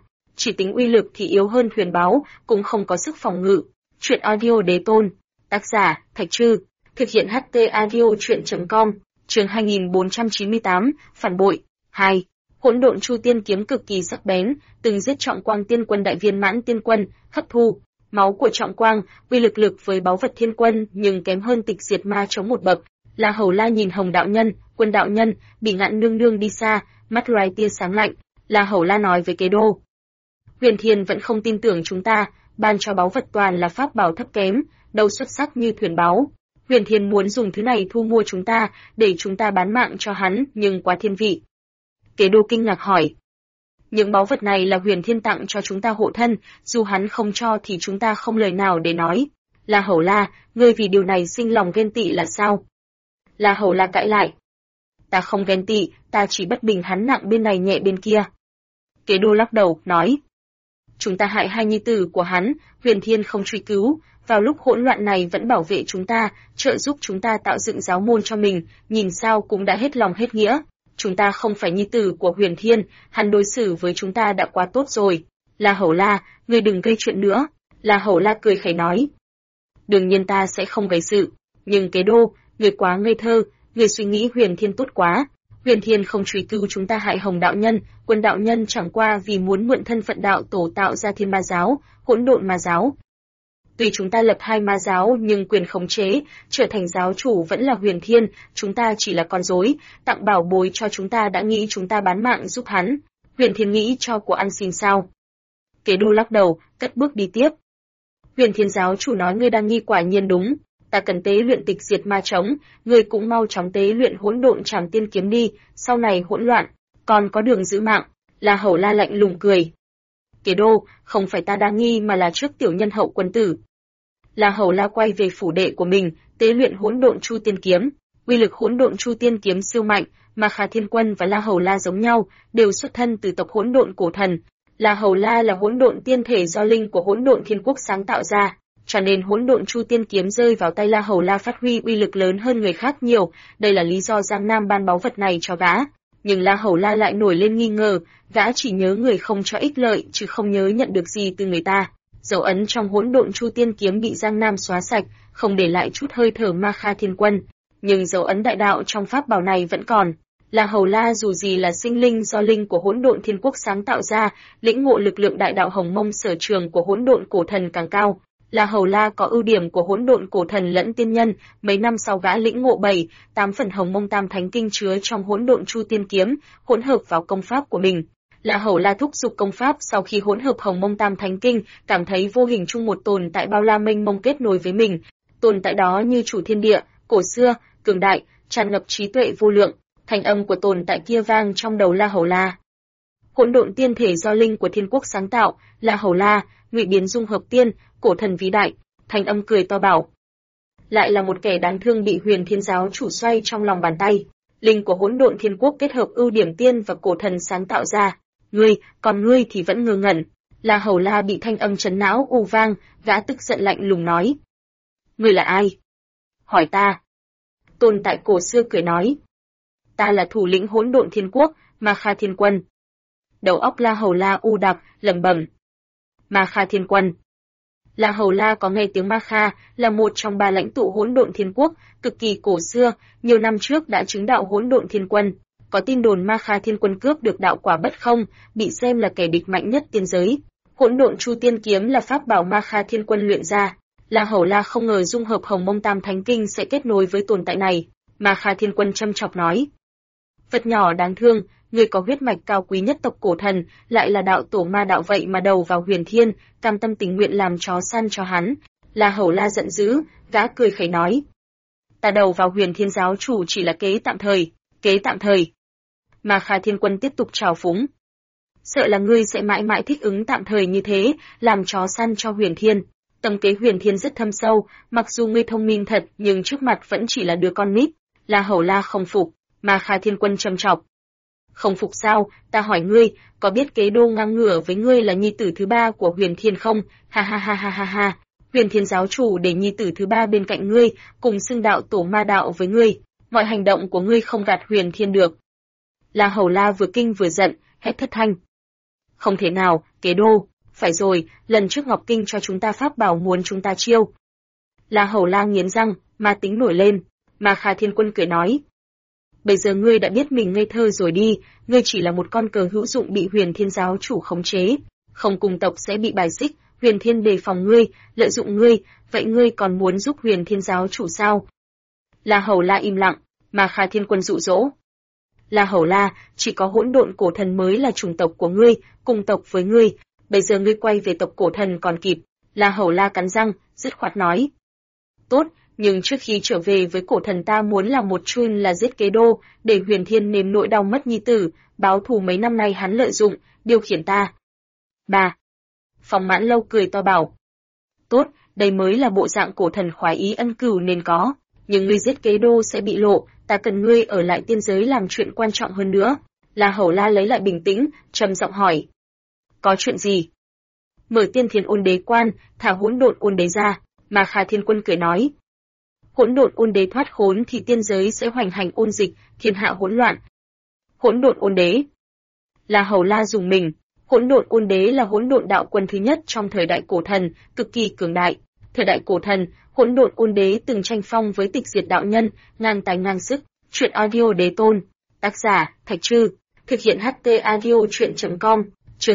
chỉ tính uy lực thì yếu hơn huyền báu, cũng không có sức phòng ngự. Truyện audio đế tôn. Tác giả, Thạch Trư. Thực hiện HT audio truyện.com. Chương 2498, phản bội. 2. Hỗn độn chu tiên kiếm cực kỳ sắc bén, từng giết Trọng Quang tiên quân đại viên mãn tiên quân, hấp thu máu của Trọng Quang, uy lực với báu vật thiên quân nhưng kém hơn tịch diệt ma chống một bậc. La Hầu La nhìn Hồng đạo nhân, Quân đạo nhân, Bị Ngạn nương nương đi xa, mắt loài tia sáng lạnh. La Hầu La nói với Kế Đô: Huyền Thiên vẫn không tin tưởng chúng ta, ban cho báu vật toàn là pháp bảo thấp kém, đâu xuất sắc như thuyền báu. Huyền Thiên muốn dùng thứ này thu mua chúng ta, để chúng ta bán mạng cho hắn, nhưng quá thiên vị. Kế Đô kinh ngạc hỏi: những báu vật này là Huyền Thiên tặng cho chúng ta hộ thân, dù hắn không cho thì chúng ta không lời nào để nói. La Hầu La, ngươi vì điều này sinh lòng ghen tị là sao? La Hầu La cãi lại: ta không ghen tị, ta chỉ bất bình hắn nặng bên này nhẹ bên kia. Kế Đô lắc đầu, nói: chúng ta hại hai nhi tử của hắn, Huyền Thiên không truy cứu, vào lúc hỗn loạn này vẫn bảo vệ chúng ta, trợ giúp chúng ta tạo dựng giáo môn cho mình, nhìn sao cũng đã hết lòng hết nghĩa. Chúng ta không phải nhi tử của Huyền Thiên, hắn đối xử với chúng ta đã quá tốt rồi. La Hầu La, ngươi đừng gây chuyện nữa. La Hầu La cười khẩy nói: đương nhiên ta sẽ không gây sự, nhưng Kế Đô, ngươi quá ngây thơ, ngươi suy nghĩ Huyền Thiên tốt quá. Huyền Thiên không truy cứu chúng ta hại Hồng đạo nhân, Quân đạo nhân chẳng qua vì muốn mượn thân phận đạo tổ tạo ra Thiên Ma giáo, Hỗn độn ma giáo. Tuy chúng ta lập hai ma giáo nhưng quyền khống chế, trở thành giáo chủ vẫn là Huyền Thiên, chúng ta chỉ là con rối, tặng bảo bối cho chúng ta đã nghĩ chúng ta bán mạng giúp hắn. Huyền Thiên nghĩ cho của ăn xin sao? Kế Đô lắc đầu, cất bước đi tiếp. Huyền Thiên giáo chủ nói ngươi đang nghi quả nhiên đúng, ta cần tế luyện tịch diệt ma chống, ngươi cũng mau chóng tế luyện hỗn độn trảm tiên kiếm đi, sau này hỗn loạn, còn có đường giữ mạng. La Hầu La lạnh lùng cười. Kế Đô, không phải ta đang nghi mà là trước tiểu nhân hậu quân tử. La Hầu La quay về phủ đệ của mình, tế luyện hỗn độn chu tiên kiếm. Uy lực hỗn độn chu tiên kiếm siêu mạnh, mà Khả Thiên Quân và La Hầu La giống nhau, đều xuất thân từ tộc hỗn độn cổ thần. La Hầu La là hỗn độn tiên thể do linh của hỗn độn thiên quốc sáng tạo ra, cho nên hỗn độn chu tiên kiếm rơi vào tay La Hầu La phát huy uy lực lớn hơn người khác nhiều. Đây là lý do Giang Nam ban báu vật này cho gã. Nhưng La Hầu La lại nổi lên nghi ngờ, gã chỉ nhớ người không cho ích lợi chứ không nhớ nhận được gì từ người ta. Dấu ấn trong hỗn độn chu tiên kiếm bị Giang Nam xóa sạch, không để lại chút hơi thở Ma Kha Thiên Quân, nhưng dấu ấn đại đạo trong pháp bảo này vẫn còn. La Hầu La dù gì là sinh linh do linh của hỗn độn thiên quốc sáng tạo ra, lĩnh ngộ lực lượng đại đạo hồng mông sở trường của hỗn độn cổ thần càng cao. La Hầu La có ưu điểm của hỗn độn cổ thần lẫn tiên nhân, mấy năm sau gã lĩnh ngộ 7-8 phần hồng mông tam thánh kinh chứa trong hỗn độn chu tiên kiếm, hỗn hợp vào công pháp của mình. La Hầu La thúc giục công pháp sau khi hỗn hợp hồng mông tam thánh kinh, cảm thấy vô hình chung một tồn tại bao la mênh mông kết nối với mình. Tồn tại đó như chủ thiên địa, cổ xưa, cường đại, tràn ngập trí tuệ vô lượng. Thanh âm của tồn tại kia vang trong đầu La Hầu La. Hỗn độn tiên thể do linh của thiên quốc sáng tạo, La Hầu La, ngụy biến dung hợp tiên, cổ thần vĩ đại. Thanh âm cười to bảo: lại là một kẻ đáng thương bị Huyền Thiên giáo chủ xoay trong lòng bàn tay. Linh của hỗn độn thiên quốc kết hợp ưu điểm tiên và cổ thần sáng tạo ra. Còn ngươi thì vẫn ngơ ngẩn. La Hầu La bị thanh âm chấn não ù vang, gã tức giận lạnh lùng nói: ngươi là ai? Hỏi ta. Tồn tại cổ xưa cười nói: ta là thủ lĩnh hỗn độn thiên quốc, Ma Kha Thiên Quân. Đầu óc La Hầu La u đặc, lẩm bẩm: Ma Kha Thiên Quân. La Hầu La có nghe tiếng Ma Kha, là một trong 3 lãnh tụ hỗn độn thiên quốc, cực kỳ cổ xưa, nhiều năm trước đã chứng đạo hỗn độn thiên quân. Có tin đồn Ma Kha Thiên Quân cướp được đạo quả bất không, bị xem là kẻ địch mạnh nhất tiên giới. Hỗn độn chu tiên kiếm là pháp bảo Ma Kha Thiên Quân luyện ra. La Hầu La không ngờ dung hợp hồng mông tam thánh kinh sẽ kết nối với tồn tại này. Ma Kha Thiên Quân châm chọc nói: vật nhỏ đáng thương, ngươi có huyết mạch cao quý nhất tộc cổ thần, lại là đạo tổ ma đạo vậy mà đầu vào Huyền Thiên, cam tâm tình nguyện làm chó săn cho hắn. La Hầu La giận dữ, gã cười khẩy nói: ta đầu vào Huyền Thiên giáo chủ chỉ là kế tạm thời. Ma Kha Thiên Quân tiếp tục trào phúng: sợ là ngươi sẽ mãi mãi thích ứng tạm thời như thế, làm chó săn cho Huyền Thiên. Tâm kế Huyền Thiên rất thâm sâu, mặc dù ngươi thông minh thật nhưng trước mặt vẫn chỉ là đứa con nít. La Hầu La không phục. Ma Kha Thiên Quân châm chọc: không phục sao? Ta hỏi ngươi, có biết Kế Đô ngang ngửa với ngươi là nhi tử thứ 3 của Huyền Thiên không? Ha ha ha ha ha ha. Huyền Thiên giáo chủ để nhi tử thứ 3 bên cạnh ngươi, cùng xưng đạo tổ ma đạo với ngươi, mọi hành động của ngươi không gạt Huyền Thiên được. La Hầu La vừa kinh vừa giận, hét thất thanh: không thể nào, Kế đô, phải rồi, lần trước Ngọc Kinh cho chúng ta pháp bảo muốn chúng ta chiêu. La Hầu La nghiến răng, ma tính nổi lên, mà Kha Thiên Quân cười nói. Bây giờ ngươi đã biết mình ngây thơ rồi đi, ngươi chỉ là một con cờ hữu dụng bị Huyền Thiên giáo chủ khống chế, không cùng tộc sẽ bị bài xích, Huyền Thiên đề phòng ngươi, lợi dụng ngươi, vậy ngươi còn muốn giúp Huyền Thiên giáo chủ sao? La Hầu La im lặng, mà Kha Thiên Quân dụ dỗ. La Hầu La, chỉ có hỗn độn cổ thần mới là chủng tộc của ngươi, cùng tộc với ngươi, bây giờ ngươi quay về tộc cổ thần còn kịp. La Hầu La cắn răng, dứt khoát nói. Tốt, nhưng trước khi trở về với cổ thần ta muốn làm một chun là giết Kế Đô, để Huyền Thiên nếm nỗi đau mất nhi tử, báo thù mấy năm nay hắn lợi dụng, điều khiển ta. Bà. Phong Mãn Lâu cười to bảo. Tốt, đây mới là bộ dạng cổ thần khoái ý ân cửu nên có, nhưng ngươi giết Kế Đô sẽ bị lộ, ta cần ngươi ở lại tiên giới làm chuyện quan trọng hơn nữa. La Hầu La lấy lại bình tĩnh, trầm giọng hỏi. Có chuyện gì? Mở Tiên Thiên Ôn Đế quan, thả hỗn độn ôn đế ra, mà Kha Thiên Quân cười nói. Hỗn độn ôn đế thoát khốn thì tiên giới sẽ hoành hành ôn dịch, thiên hạ hỗn loạn. Hỗn độn ôn đế. La Hầu La dùng mình, hỗn độn ôn đế là hỗn độn đạo quân thứ nhất trong thời đại cổ thần, cực kỳ cường đại. Thời đại cổ thần, hỗn độn ôn đế từng tranh phong với tịch diệt đạo nhân, ngang tài ngang sức. Truyện audio đế tôn. Tác giả, Thạch Trư. Thực hiện HT audio truyện.com. Chương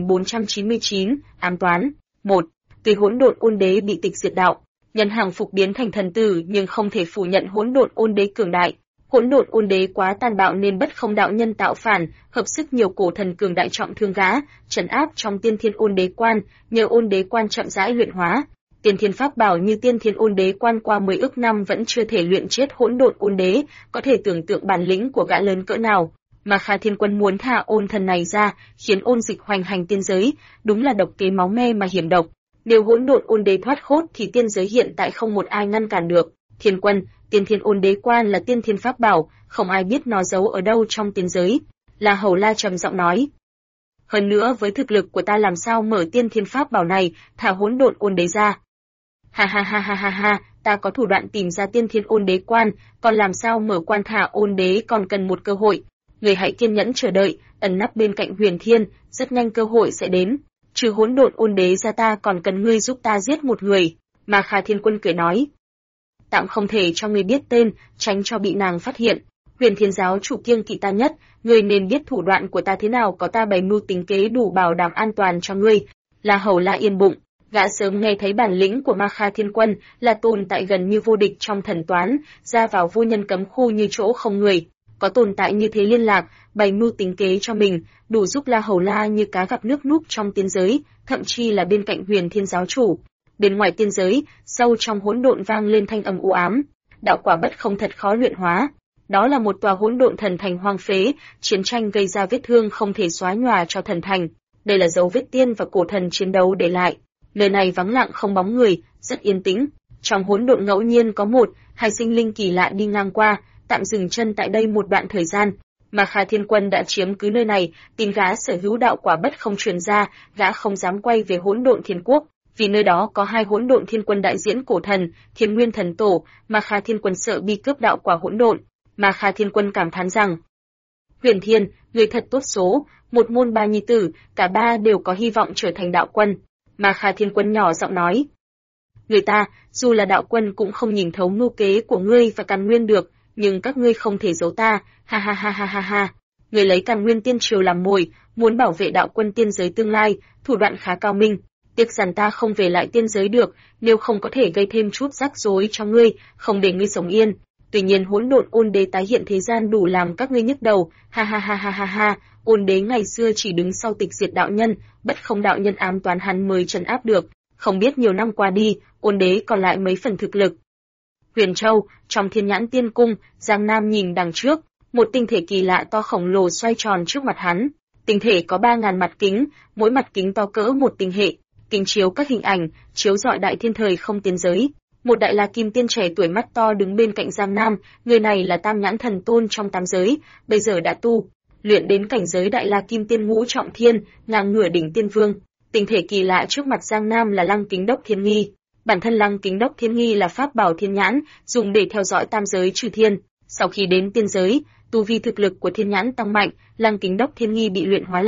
2499, ám toán. 1. Tuy hỗn độn ôn đế bị tịch diệt đạo, nhân hàng phục biến thành thần tử nhưng không thể phủ nhận hỗn độn ôn đế cường đại. Hỗn độn ôn đế quá tàn bạo nên bất không đạo nhân tạo phản, hợp sức nhiều cổ thần cường đại trọng thương gã, trấn áp trong tiên thiên ôn đế quan, nhờ ôn đế quan chậm rãi luyện hóa. Tiên thiên pháp bảo như tiên thiên ôn đế quan qua 10 ức năm vẫn chưa thể luyện chết hỗn độn ôn đế, có thể tưởng tượng bản lĩnh của gã lớn cỡ nào. Mà Kha Thiên Quân muốn thả ôn thần này ra, khiến ôn dịch hoành hành tiên giới, đúng là độc kế máu me mà hiểm độc. Nếu hỗn độn ôn đế thoát khốt thì tiên giới hiện tại không một ai ngăn cản được. Thiên Quân, tiên thiên ôn đế quan là tiên thiên pháp bảo, không ai biết nó giấu ở đâu trong tiên giới. La Hầu La trầm giọng nói. Hơn nữa với thực lực của ta làm sao mở tiên thiên pháp bảo này, thả hỗn độn ôn đế ra. Ha ha ha ha ha ha, ta có thủ đoạn tìm ra tiên thiên ôn đế quan, còn làm sao mở quan thả ôn đế còn cần một cơ hội. Người hãy kiên nhẫn chờ đợi, ẩn nấp bên cạnh Huyền Thiên, rất nhanh cơ hội sẽ đến. Trừ hỗn độn ôn đế ra ta còn cần ngươi giúp ta giết một người. Mà Kha Thiên Quân cười nói. Tạm không thể cho ngươi biết tên, tránh cho bị nàng phát hiện. Huyền Thiên giáo chủ kiêng kỵ ta nhất, ngươi nên biết thủ đoạn của ta thế nào, có ta bày mưu tính kế đủ bảo đảm an toàn cho ngươi. La Hầu La yên bụng, gã sớm nghe thấy bản lĩnh của Ma Kha Thiên Quân là tồn tại gần như vô địch trong thần toán, ra vào vô nhân cấm khu như chỗ không người. Có tồn tại như thế liên lạc, bày mưu tính kế cho mình, đủ giúp La Hầu La như cá gặp nước núp trong tiên giới, thậm chí là bên cạnh Huyền Thiên giáo chủ. Bên ngoài tiên giới, sâu trong hỗn độn vang lên thanh âm u ám. Đạo quả bất không thật khó luyện hóa. Đó là một tòa hỗn độn thần thành hoang phế, chiến tranh gây ra vết thương không thể xóa nhòa cho thần thành. Đây là dấu vết tiên và cổ thần chiến đấu để lại. Nơi này vắng lặng không bóng người, rất yên tĩnh. Trong hỗn độn ngẫu nhiên có một, hai sinh linh kỳ lạ đi ngang qua, tạm dừng chân tại đây một đoạn thời gian. Mà Kha Thiên Quân đã chiếm cứ nơi này, tin gã sở hữu đạo quả bất không truyền ra, gã không dám quay về hỗn độn thiên quốc, vì nơi đó có hai hỗn độn thiên quân đại diễn cổ thần, Thiên Nguyên thần tổ, mà Kha Thiên Quân sợ bị cướp đạo quả hỗn độn. Mà Kha Thiên Quân cảm thán rằng: Huyền Thiên, người thật tốt số, một môn ba nhi tử, cả ba đều có hy vọng trở thành đạo quân. Mà Kha Thiên Quân nhỏ giọng nói: Người ta, dù là đạo quân cũng không nhìn thấu mưu kế của ngươi và Càn Nguyên được, nhưng các ngươi không thể giấu ta, ha ha ha ha ha ha. Người lấy Càn Nguyên tiên triều làm mồi, muốn bảo vệ đạo quân tiên giới tương lai, thủ đoạn khá cao minh. Tiếc rằng ta không về lại tiên giới được, nếu không có thể gây thêm chút rắc rối cho ngươi, không để ngươi sống yên. Tuy nhiên hỗn độn ôn đế tái hiện thế gian đủ làm các ngươi nhức đầu, ha ha ha ha ha ha. Ôn đế ngày xưa chỉ đứng sau tịch diệt đạo nhân, bất không đạo nhân ám toán hắn mới trấn áp được. Không biết nhiều năm qua đi, ôn đế còn lại mấy phần thực lực. Huyền Châu, trong Thiên Nhãn Tiên Cung, Giang Nam nhìn đằng trước, một tinh thể kỳ lạ to khổng lồ xoay tròn trước mặt hắn. Tinh thể có 3000 mặt kính, mỗi mặt kính to cỡ một tinh hệ, kính chiếu các hình ảnh, chiếu rọi đại thiên thời không tiên giới. Một đại la kim tiên trẻ tuổi mắt to đứng bên cạnh Giang Nam, người này là Tam Nhãn Thần Tôn trong tam giới, bây giờ đã tu luyện đến cảnh giới đại la kim tiên ngũ trọng thiên, ngang ngửa đỉnh tiên vương. Tinh thể kỳ lạ trước mặt Giang Nam là Lăng Kính Đốc Thiên Nghi. Bản thân Lăng Kính Đốc Thiên Nghi là pháp bảo thiên nhãn, dùng để theo dõi tam giới trừ thiên. Sau khi đến tiên giới, tu vi thực lực của thiên nhãn tăng mạnh, Lăng Kính Đốc Thiên Nghi bị luyện hóa lại,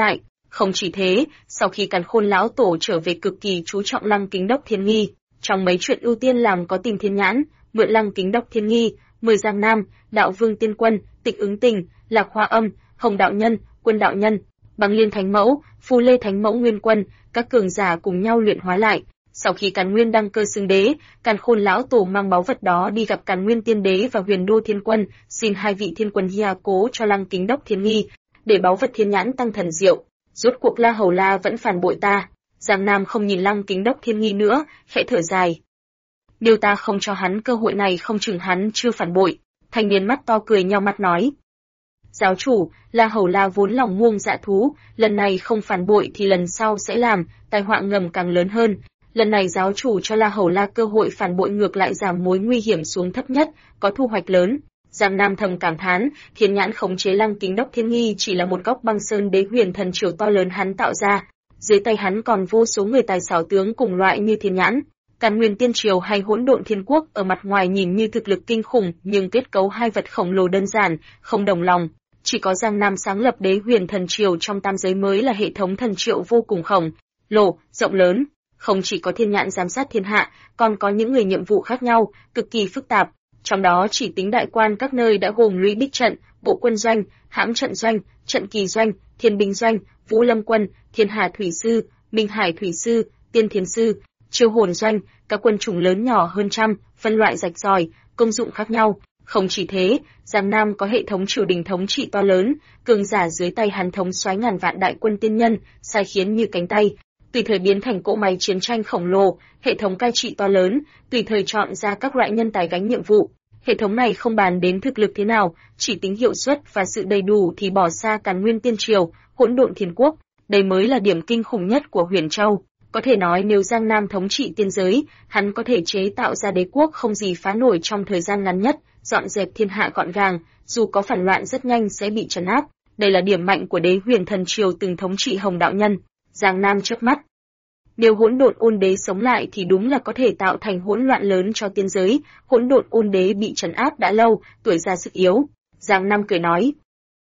Không chỉ thế, sau khi Càn Khôn lão tổ trở về cực kỳ chú trọng Lăng Kính Đốc Thiên Nghi, trong mấy chuyện ưu tiên làm có tìm Thiên Nhãn, mượn Lăng Kính Đốc Thiên Nghi, mời Giang Nam, Đạo Vương Tiên Quân, Tịch Ứng Tình, Lạc Hoa Âm, Hồng Đạo Nhân, Quân Đạo Nhân, Bằng Liên Thánh Mẫu, Phù Lê Thánh Mẫu Nguyên Quân, các cường giả cùng nhau luyện hóa lại. Sau khi Càn Nguyên đăng cơ xưng đế, Càn Khôn lão tổ mang báu vật đó đi gặp Càn Nguyên Tiên Đế và Huyền Đô Thiên Quân, xin hai vị thiên quân hià cố cho Lăng Kính Đốc Thiên Nghi, để báu vật Thiên Nhãn tăng thần diệu. Rốt cuộc La Hầu La vẫn phản bội ta. Giang Nam không nhìn Lăng Kính Đốc Thiên Nghi nữa, khẽ thở dài. Nếu ta không cho hắn cơ hội này không chừng hắn chưa phản bội. Thanh niên mắt to cười nheo mắt nói. Giáo chủ, La Hầu La vốn lòng muông dạ thú, lần này không phản bội thì lần sau sẽ làm, tai họa ngầm càng lớn hơn. Lần này giáo chủ cho La Hầu La cơ hội phản bội ngược lại giảm mối nguy hiểm xuống thấp nhất, có thu hoạch lớn. Giang Nam thầm cảm thán, Thiên Nhãn khống chế Lăng Kính Đốc Thiên Nghi chỉ là một góc băng sơn đế huyền thần triều to lớn hắn tạo ra. Dưới tay hắn còn vô số người tài xảo tướng cùng loại như Thiên Nhãn. Càn Nguyên Tiên Triều hay Hỗn Độn Thiên Quốc ở mặt ngoài nhìn như thực lực kinh khủng, nhưng kết cấu hai vật khổng lồ đơn giản, không đồng lòng. Chỉ có Giang Nam sáng lập đế huyền thần triều trong tam giới mới là hệ thống thần triệu vô cùng khổng lồ, rộng lớn. Không chỉ có Thiên Nhãn giám sát thiên hạ, còn có những người nhiệm vụ khác nhau, cực kỳ phức tạp. Trong đó chỉ tính đại quan các nơi đã gồm Lũy Bích Trận, Bộ Quân Doanh, Hãm Trận Doanh, Trận Kỳ Doanh, Thiên Binh Doanh, Vũ Lâm Quân, Thiên Hà Thủy Sư, Minh Hải Thủy Sư, Tiên Thiền Sư, Chiêu Hồn Doanh, các quân chủng lớn nhỏ hơn trăm, phân loại rạch ròi, công dụng khác nhau. Không chỉ thế, Giang Nam có hệ thống triều đình thống trị to lớn, cường giả dưới tay hắn thống soái ngàn vạn đại quân tiên nhân, sai khiến như cánh tay, tùy thời biến thành cỗ máy chiến tranh khổng lồ, hệ thống cai trị to lớn, tùy thời chọn ra các loại nhân tài gánh nhiệm vụ. Hệ thống này không bàn đến thực lực thế nào, chỉ tính hiệu suất và sự đầy đủ thì bỏ xa Càn Nguyên Tiên Triều, Hỗn Độn Thiên Quốc, đây mới là điểm kinh khủng nhất của Huyền Châu. Có thể nói nếu Giang Nam thống trị tiên giới, hắn có thể chế tạo ra đế quốc không gì phá nổi trong thời gian ngắn nhất, dọn dẹp thiên hạ gọn gàng, dù có phản loạn rất nhanh sẽ bị trấn áp. Đây là điểm mạnh của đế huyền thần triều từng thống trị Hồng Đạo Nhân. Giang Nam chớp mắt. Nếu Hỗn Độn Ôn Đế sống lại thì đúng là có thể tạo thành hỗn loạn lớn cho tiên giới. Hỗn Độn Ôn Đế bị trấn áp đã lâu, tuổi già sức yếu. Giang Nam cười nói.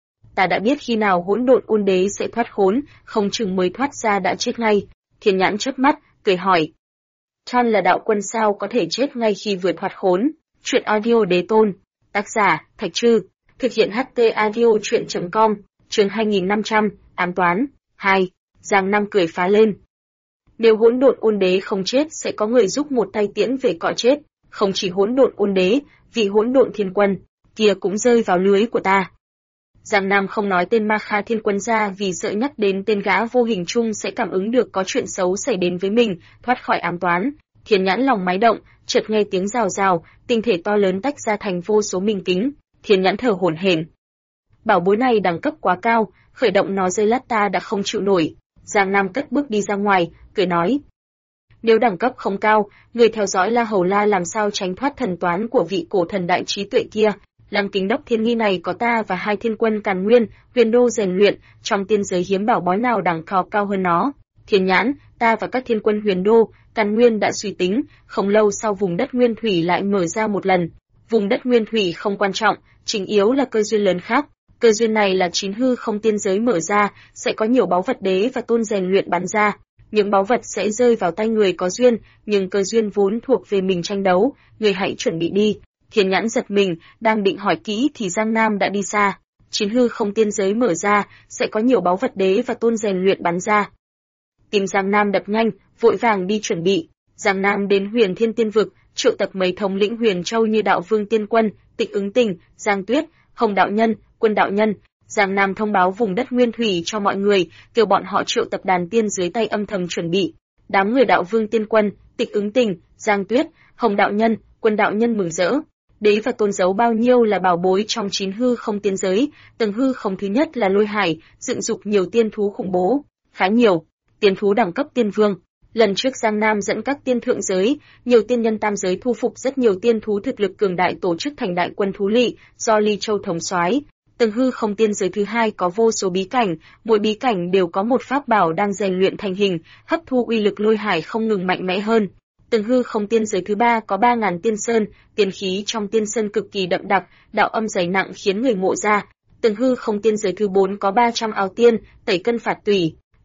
Ta đã biết khi nào Hỗn Độn Ôn Đế sẽ thoát khốn, không chừng mới thoát ra đã chết ngay. Thiên Nhãn chớp mắt, cười hỏi. Chan là đạo quân sao có thể chết ngay khi vừa thoát khốn? Chuyện audio đế tôn. Tác giả, Thạch Trư. Thực hiện HT audio chuyện.com. Chương 2500, ám toán. 2. Giang Nam cười phá lên. Nếu Hỗn Độn Ôn Đế không chết sẽ có người giúp một tay tiễn về cõi chết. Không chỉ Hỗn Độn Ôn Đế, vị Hỗn Độn Thiên Quân kia cũng rơi vào lưới của ta. Giang Nam không nói tên Ma Kha Thiên Quân ra vì sợ nhắc đến tên gã vô hình chung sẽ cảm ứng được có chuyện xấu xảy đến với mình, thoát khỏi ám toán. Thiên Nhãn lòng máy động, chợt nghe tiếng rào rào, tinh thể to lớn tách ra thành vô số minh kính. Thiên Nhãn thở hổn hển. Bảo bối này đẳng cấp quá cao, khởi động nó dây lát ta đã không chịu nổi. Giang Nam cất bước đi ra ngoài, cười nói. Nếu đẳng cấp không cao, người theo dõi La Hầu La làm sao tránh thoát thần toán của vị cổ thần đại trí tuệ kia. Lăng Kính Đốc Thiên Nghi này có ta và hai thiên quân Càn Nguyên, Huyền Đô rèn luyện, trong tiên giới hiếm bảo bối nào đẳng cấp cao hơn nó. Thiên Nhãn, ta và các thiên quân Huyền Đô, Càn Nguyên đã suy tính, không lâu sau vùng đất Nguyên Thủy lại mở ra một lần. Vùng đất Nguyên Thủy không quan trọng, chính yếu là cơ duyên lớn khác. Cơ duyên này là chín hư không tiên giới mở ra, sẽ có nhiều báu vật đế và tôn rèn luyện bắn ra. Những báu vật sẽ rơi vào tay người có duyên, nhưng cơ duyên vốn thuộc về mình tranh đấu, người hãy chuẩn bị đi. Thiên Nhãn giật mình, đang định hỏi kỹ thì Giang Nam đã đi xa. Chín hư không tiên giới mở ra, sẽ có nhiều báu vật đế và tôn rèn luyện bắn ra. Tim Giang Nam đập nhanh, vội vàng đi chuẩn bị. Giang Nam đến Huyền Thiên Tiên Vực, triệu tập mấy thống lĩnh Huyền Châu như Đạo Vương Tiên Quân, Tịch Ứng Tình, Giang Tuyết, Hồng Đạo Nhân, Quân Đạo Nhân. Giang Nam thông báo vùng đất Nguyên Thủy cho mọi người, kêu bọn họ triệu tập đàn tiên dưới tay âm thầm chuẩn bị. Đám người Đạo Vương Tiên Quân, Tịch Ứng Tình, Giang Tuyết, Hồng Đạo Nhân, Quân Đạo Nhân mừng rỡ. Đế và tôn giấu bao nhiêu là bảo bối trong chín hư không tiên giới. Tầng hư không thứ nhất là Lôi Hải, dựng dục nhiều tiên thú khủng bố, khá nhiều. Tiên thú đẳng cấp tiên vương. Lần trước Giang Nam dẫn các tiên thượng giới, nhiều tiên nhân tam giới thu phục rất nhiều tiên thú thực lực cường đại tổ chức thành đại quân thú lỵ, do Ly Châu thống soái. Tầng hư không tiên giới thứ hai có vô số bí cảnh, mỗi bí cảnh đều có một pháp bảo đang rèn luyện thành hình, hấp thu uy lực Lôi Hải không ngừng mạnh mẽ hơn. Tầng hư không tiên giới thứ ba có 3000 tiên sơn, tiên khí trong tiên sơn cực kỳ đậm đặc, đạo âm dày nặng khiến người ngộ ra. Tầng hư không tiên giới thứ 4 có 300 áo tiên, tẩy cân phạt tủy.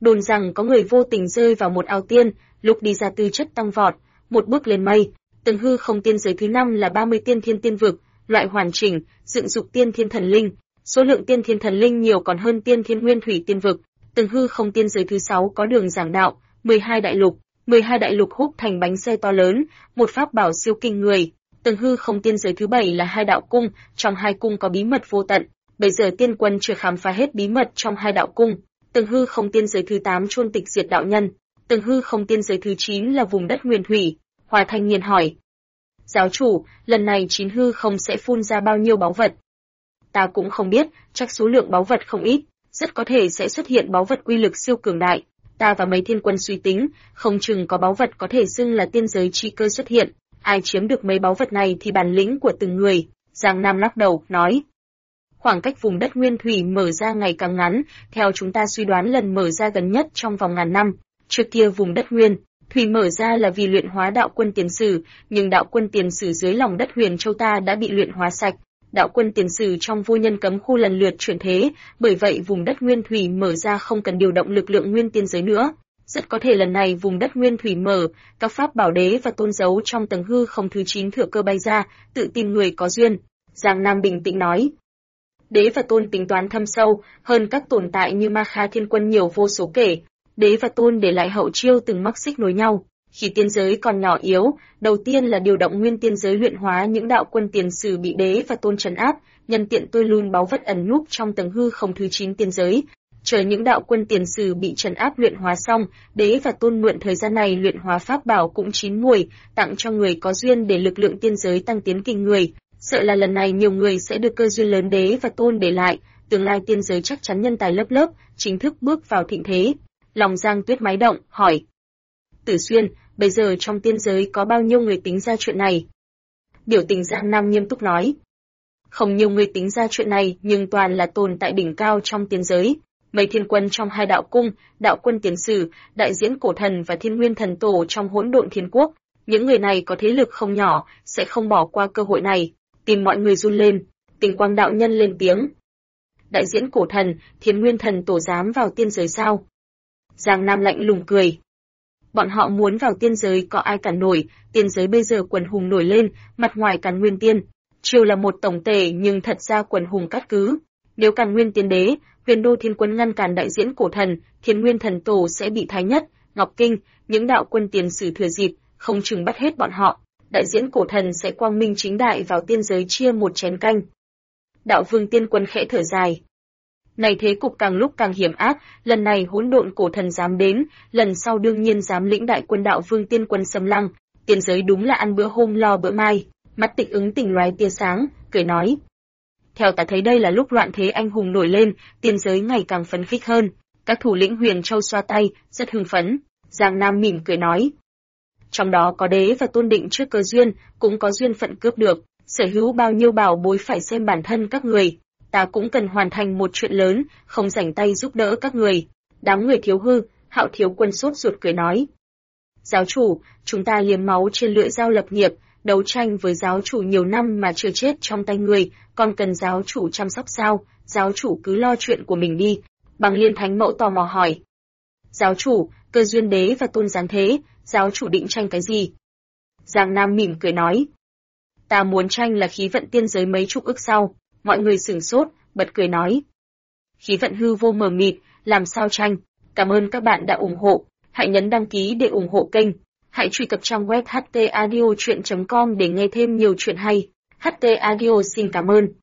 Đồn rằng có người vô tình rơi vào một ao tiên, lúc đi ra tư chất tăng vọt, một bước lên mây. Tầng hư không tiên giới thứ 5 là 30 tiên thiên tiên vực, loại hoàn chỉnh, dựng dục tiên thiên thần linh. Số lượng tiên thiên thần linh nhiều còn hơn tiên thiên nguyên thủy tiên vực. Tầng hư không tiên giới thứ 6 có đường giảng đạo, 12 đại lục. 12 đại lục húc thành bánh xe to lớn, một pháp bảo siêu kinh người. Tầng hư không tiên giới thứ 7 là 2 đạo cung, trong 2 cung có bí mật vô tận. Bây giờ tiên quân chưa khám phá hết bí mật trong 2 đạo cung. Tầng hư không tiên giới thứ 8 chôn tịch diệt đạo nhân. Tầng hư không tiên giới thứ 9 là vùng đất nguyên thủy. Hòa Thanh Niên hỏi: Giáo chủ, lần này 9 hư không sẽ phun ra bao nhiêu báu vật? Ta cũng không biết, chắc số lượng báu vật không ít, rất có thể sẽ xuất hiện báu vật uy lực siêu cường đại. Ta và mấy thiên quân suy tính, không chừng có báu vật có thể xưng là tiên giới chi cơ xuất hiện. Ai chiếm được mấy báu vật này thì bản lĩnh của từng người. Giang Nam lắc đầu, nói: Khoảng cách vùng đất nguyên thủy mở ra ngày càng ngắn, theo chúng ta suy đoán lần mở ra gần nhất trong vòng ngàn năm. Trước kia vùng đất nguyên thủy mở ra là vì luyện hóa đạo quân tiền sử, nhưng đạo quân tiền sử dưới lòng đất Huyền Châu ta đã bị luyện hóa sạch. Đạo quân tiền sử trong vô nhân cấm khu lần lượt chuyển thế, bởi vậy vùng đất nguyên thủy mở ra không cần điều động lực lượng nguyên tiên giới nữa. Rất có thể lần này vùng đất nguyên thủy mở, các pháp bảo đế và tôn giấu trong tầng hư không thứ 9 thừa cơ bay ra, tự tìm người có duyên. Giang Nam bình tĩnh nói: Đế và tôn tính toán thâm sâu, hơn các tồn tại như Ma Kha Thiên Quân nhiều vô số kể. Đế và tôn để lại hậu chiêu từng mắc xích nối nhau. Khi tiên giới còn nhỏ yếu, đầu tiên là điều động nguyên tiên giới luyện hóa những đạo quân tiền sử bị đế và tôn trấn áp, nhân tiện tôi luôn báu vật ẩn núp trong tầng hư không thứ 9 tiên giới. Chờ những đạo quân tiền sử bị trấn áp luyện hóa xong, đế và tôn mượn thời gian này luyện hóa pháp bảo cũng chín muồi, tặng cho người có duyên để lực lượng tiên giới tăng tiến kinh người. Sợ là lần này nhiều người sẽ được cơ duyên lớn đế và tôn để lại, tương lai tiên giới chắc chắn nhân tài lớp lớp, chính thức bước vào thịnh thế. Lòng Giang Tuyết máy động, hỏi: Tử Xuyên, bây giờ trong tiên giới có bao nhiêu người tính ra chuyện này? Biểu tình Giang Nam nghiêm túc nói: Không nhiều người tính ra chuyện này, nhưng toàn là tồn tại đỉnh cao trong tiên giới. Mấy thiên quân trong 2 đạo cung, đạo quân tiền sử, đại diễn cổ thần và thiên nguyên thần tổ trong hỗn độn thiên quốc. Những người này có thế lực không nhỏ, sẽ không bỏ qua cơ hội này. Tìm mọi người run lên. Tình Quang đạo nhân lên tiếng: Đại diễn cổ thần, thiên nguyên thần tổ dám vào tiên giới sao? Giang Nam lạnh lùng cười: Bọn họ muốn vào tiên giới có ai cản nổi, tiên giới bây giờ quần hùng nổi lên, mặt ngoài càn nguyên tiên. Triều là một tổng tể nhưng thật ra quần hùng cát cứ. Nếu càn nguyên tiên đế, Huyền Đô Thiên Quân ngăn cản đại diễn cổ thần, thiên nguyên thần tổ sẽ bị Thái Nhất, Ngọc Kinh, những đạo quân tiền sử thừa dịp, không chừng bắt hết bọn họ. Đại diễn cổ thần sẽ quang minh chính đại vào tiên giới chia một chén canh. Đạo Vương Tiên Quân khẽ thở dài: Này thế cục càng lúc càng hiểm ác, lần này hỗn độn cổ thần dám đến, lần sau đương nhiên dám lĩnh đại quân đạo Vương Tiên Quân xâm lăng. Tiên giới đúng là ăn bữa hôm lo bữa mai. Mắt Tịch Ứng tỉnh loé tia sáng, cười nói: Theo ta thấy đây là lúc loạn thế anh hùng nổi lên, tiên giới ngày càng phấn khích hơn. Các thủ lĩnh Huyền Châu xoa tay, rất hưng phấn. Giang Nam mỉm cười nói: Trong đó có đế và tôn định trước cơ duyên, cũng có duyên phận cướp được. Sở hữu bao nhiêu bảo bối phải xem bản thân các người. Ta cũng cần hoàn thành một chuyện lớn, không rảnh tay giúp đỡ các người. Đám người thiếu hư, Hạo Thiếu Quân sốt ruột cười nói: Giáo chủ, chúng ta liếm máu trên lưỡi dao lập nghiệp, đấu tranh với giáo chủ nhiều năm mà chưa chết trong tay người, còn cần giáo chủ chăm sóc sao? Giáo chủ cứ lo chuyện của mình đi. Bằng Liên Thánh Mẫu tò mò hỏi: Giáo chủ, cơ duyên đế và tôn giáng thế, giáo chủ định tranh cái gì? Giang Nam mỉm cười nói: Ta muốn tranh là khí vận tiên giới mấy chục ức sau. Mọi người sửng sốt, bật cười nói: Khí vận hư vô mờ mịt, làm sao tranh? Cảm ơn các bạn đã ủng hộ. Hãy nhấn đăng ký để ủng hộ kênh. Hãy truy cập trang web htaudio.com để nghe thêm nhiều chuyện hay. HT Audio xin cảm ơn.